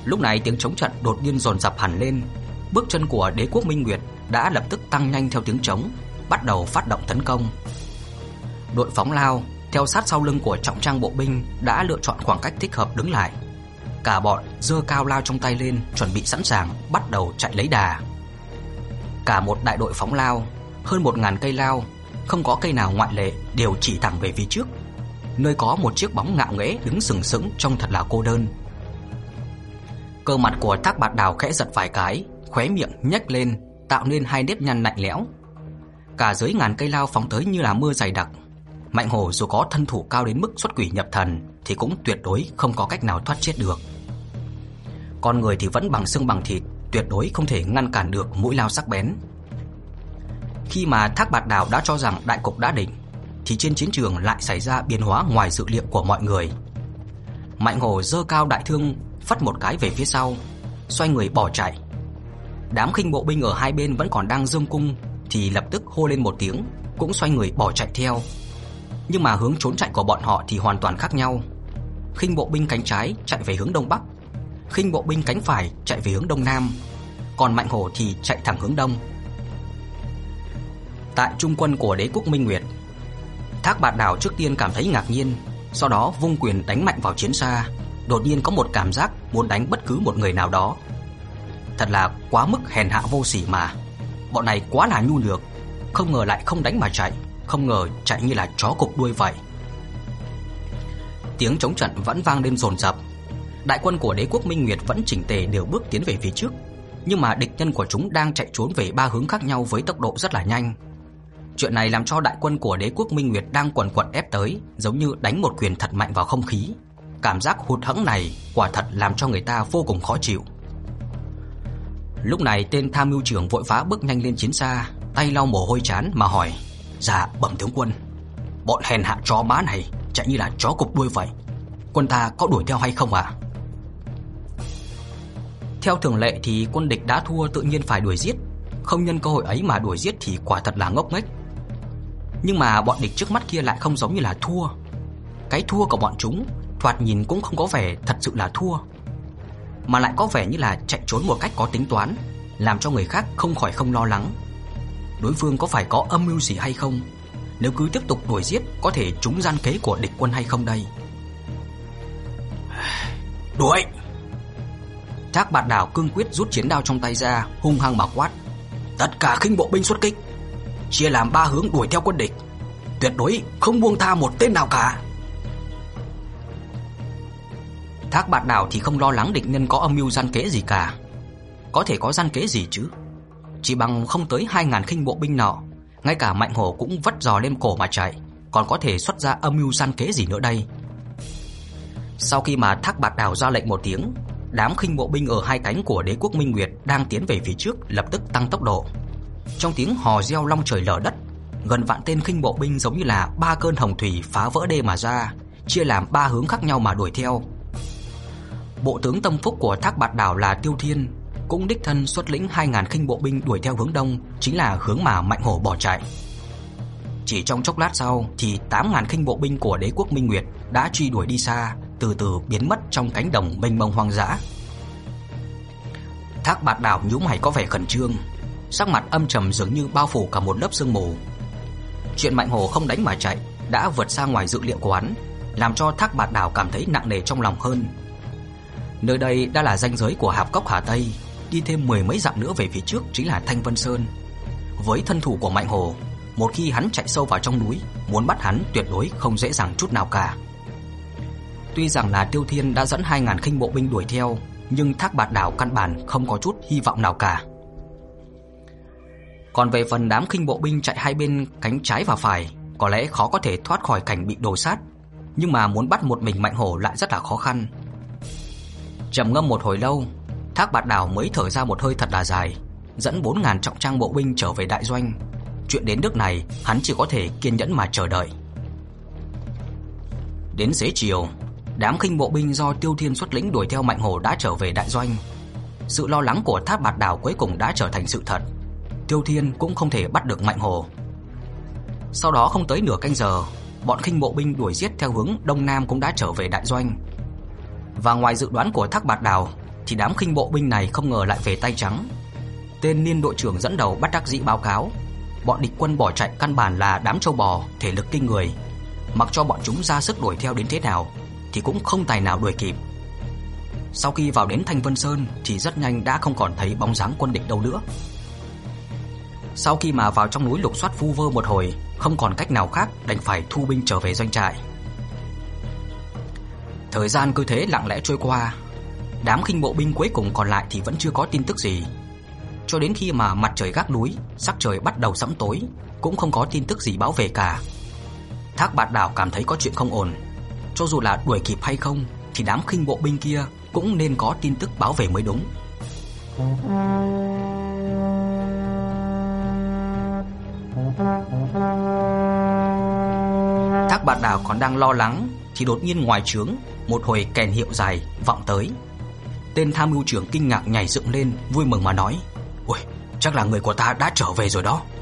Lúc này tiếng trống trận đột nhiên dồn dập hẳn lên, bước chân của Đế quốc Minh Nguyệt đã lập tức tăng nhanh theo tiếng trống, bắt đầu phát động tấn công. Đội phóng lao theo sát sau lưng của trọng trang bộ binh đã lựa chọn khoảng cách thích hợp đứng lại. Cả bọn giơ cao lao trong tay lên, chuẩn bị sẵn sàng bắt đầu chạy lấy đà. Cả một đại đội phóng lao, hơn một ngàn cây lao, không có cây nào ngoại lệ, đều chỉ thẳng về phía trước, nơi có một chiếc bóng ngạo nghễ đứng sừng sững trông thật là cô đơn. Cơ mặt của Thác Bạt Đào khẽ giật vài cái, khóe miệng nhếch lên, tạo nên hai nếp nhăn lạnh lẽo. Cả dưới ngàn cây lao phóng tới như là mưa dày đặc. Mạnh Hổ dù có thân thủ cao đến mức xuất quỷ nhập thần thì cũng tuyệt đối không có cách nào thoát chết được. Con người thì vẫn bằng xương bằng thịt, tuyệt đối không thể ngăn cản được mũi lao sắc bén. Khi mà Thác Bạt Đào đã cho rằng đại cục đã định, thì trên chiến trường lại xảy ra biến hóa ngoài dự liệu của mọi người. Mạnh Hổ giơ cao đại thương, phất một cái về phía sau, xoay người bỏ chạy. Đám khinh bộ binh ở hai bên vẫn còn đang giương cung thì lập tức hô lên một tiếng, cũng xoay người bỏ chạy theo. Nhưng mà hướng trốn chạy của bọn họ thì hoàn toàn khác nhau. Khinh bộ binh cánh trái chạy về hướng đông bắc, khinh bộ binh cánh phải chạy về hướng đông nam, còn Mạnh Hổ thì chạy thẳng hướng đông. Tại trung quân của Đế quốc Minh Nguyệt, Thác Bạt Đào trước tiên cảm thấy ngạc nhiên, sau đó vung quyền đánh mạnh vào chiến xa. Đột nhiên có một cảm giác muốn đánh bất cứ một người nào đó. Thật là quá mức hèn hạ vô sỉ mà. Bọn này quá là nhu nhược, không ngờ lại không đánh mà chạy, không ngờ chạy như là chó cụp đuôi vậy. Tiếng trống trận vẫn vang lên dồn dập. Đại quân của Đế quốc Minh Nguyệt vẫn chỉnh tề đều bước tiến về phía trước, nhưng mà địch nhân của chúng đang chạy trốn về ba hướng khác nhau với tốc độ rất là nhanh. Chuyện này làm cho đại quân của Đế quốc Minh Nguyệt đang quần quật ép tới, giống như đánh một quyền thật mạnh vào không khí. Cảm giác hụt hẫng này quả thật làm cho người ta vô cùng khó chịu. Lúc này tên tham mưu trưởng vội vã bước nhanh lên chiến xa, tay lau mồ hôi trán mà hỏi: "Dạ bẩm tướng quân, bọn hèn hạ chó má này chạy như là chó cụp đuôi vậy, quân ta có đuổi theo hay không ạ?" Theo thường lệ thì quân địch đã thua tự nhiên phải đuổi giết, không nhân cơ hội ấy mà đuổi giết thì quả thật là ngốc nghếch. Nhưng mà bọn địch trước mắt kia lại không giống như là thua. Cái thua của bọn chúng thoạt nhìn cũng không có vẻ thật sự là thua, mà lại có vẻ như là chạy trốn một cách có tính toán, làm cho người khác không khỏi không lo lắng. Đối phương có phải có âm mưu gì hay không? Nếu cứ tiếp tục đuổi giết, có thể trúng gian kế của địch quân hay không đây? Đuổi! Thác Bạt Đào cương quyết rút chiến đao trong tay ra, hung hăng mà quát: "Tất cả khinh bộ binh xuất kích, chia làm ba hướng đuổi theo quân địch, tuyệt đối không buông tha một tên nào cả." Thác Bạt Đào thì không lo lắng địch nhân có âm mưu gian kế gì cả. Có thể có gian kế gì chứ? Chỉ bằng không tới hai ngàn khinh bộ binh nọ, ngay cả Mạnh Hổ cũng vắt giò lên cổ mà chạy, còn có thể xuất ra âm mưu gian kế gì nữa đây? Sau khi mà Thác Bạt Đào ra lệnh một tiếng, đám khinh bộ binh ở hai cánh của Đế quốc Minh Nguyệt đang tiến về phía trước lập tức tăng tốc độ. Trong tiếng hò reo long trời lở đất, gần vạn tên khinh bộ binh giống như là ba cơn hồng thủy phá vỡ đê mà ra, chia làm ba hướng khác nhau mà đuổi theo. Bộ tướng tâm phúc của Thác Bạt Đào là Tiêu Thiên cũng đích thân xuất lĩnh hai ngàn khinh bộ binh đuổi theo hướng đông, chính là hướng mà Mạnh Hổ bỏ chạy. Chỉ trong chốc lát sau thì tám ngàn khinh bộ binh của Đế quốc Minh Nguyệt đã truy đuổi đi xa, từ từ biến mất trong cánh đồng mênh mông hoang dã. Thác Bạt Đào nhíu mày có vẻ khẩn trương, sắc mặt âm trầm dường như bao phủ cả một lớp sương mù. Chuyện Mạnh Hổ không đánh mà chạy đã vượt xa ngoài dự liệu của hắn, làm cho Thác Bạt Đào cảm thấy nặng nề trong lòng hơn. Nơi đây đã là ranh giới của Hạp Cốc Hà Tây, đi thêm mười mấy dặm nữa về phía trước chính là Thanh Vân Sơn. Với thân thủ của Mạnh Hổ, một khi hắn chạy sâu vào trong núi, muốn bắt hắn tuyệt đối không dễ dàng chút nào cả. Tuy rằng là Tiêu Thiên đã dẫn hai ngàn khinh bộ binh đuổi theo, nhưng Thác Bạt Đào căn bản không có chút hy vọng nào cả. Còn về phần đám khinh bộ binh chạy hai bên cánh trái và phải, có lẽ khó có thể thoát khỏi cảnh bị đổ sát, nhưng mà muốn bắt một mình Mạnh Hổ lại rất là khó khăn. Trầm ngâm một hồi lâu, Thác Bạt Đào mới thở ra một hơi thật là dài, dẫn bốn ngàn trọng trang bộ binh trở về đại doanh. Chuyện đến nước này, hắn chỉ có thể kiên nhẫn mà chờ đợi. Đến xế chiều, đám khinh bộ binh do Tiêu Thiên xuất lĩnh đuổi theo Mạnh Hổ đã trở về đại doanh. Sự lo lắng của Thác Bạt Đào cuối cùng đã trở thành sự thật. Tiêu Thiên cũng không thể bắt được Mạnh Hổ. Sau đó không tới nửa canh giờ, bọn khinh bộ binh đuổi giết theo hướng đông nam cũng đã trở về đại doanh. Và ngoài dự đoán của Thác Bạt Đào, thì đám khinh bộ binh này không ngờ lại về tay trắng. Tên Niên đội trưởng dẫn đầu bất đắc dĩ báo cáo, bọn địch quân bỏ chạy căn bản là đám trâu bò, thể lực kinh người, mặc cho bọn chúng ra sức đuổi theo đến thế nào thì cũng không tài nào đuổi kịp. Sau khi vào đến Thanh Vân Sơn thì rất nhanh đã không còn thấy bóng dáng quân địch đâu nữa. Sau khi mà vào trong núi lục soát vu vơ một hồi, không còn cách nào khác đành phải thu binh trở về doanh trại. Thời gian cứ thế lặng lẽ trôi qua. Đám khinh bộ binh cuối cùng còn lại thì vẫn chưa có tin tức gì. Cho đến khi mà mặt trời gác núi, sắc trời bắt đầu sẫm tối, cũng không có tin tức gì báo về cả. Thác Bạt Đảo cảm thấy có chuyện không ổn. Cho dù là đuổi kịp hay không thì đám khinh bộ binh kia cũng nên có tin tức báo về mới đúng. Thác Bạt Đảo còn đang lo lắng thì đột nhiên ngoài trướng một hồi kèn hiệu dài vọng tới. Tên tham mưu trưởng kinh ngạc nhảy dựng lên, vui mừng mà nói: "Ôi, chắc là người của ta đã trở về rồi đó."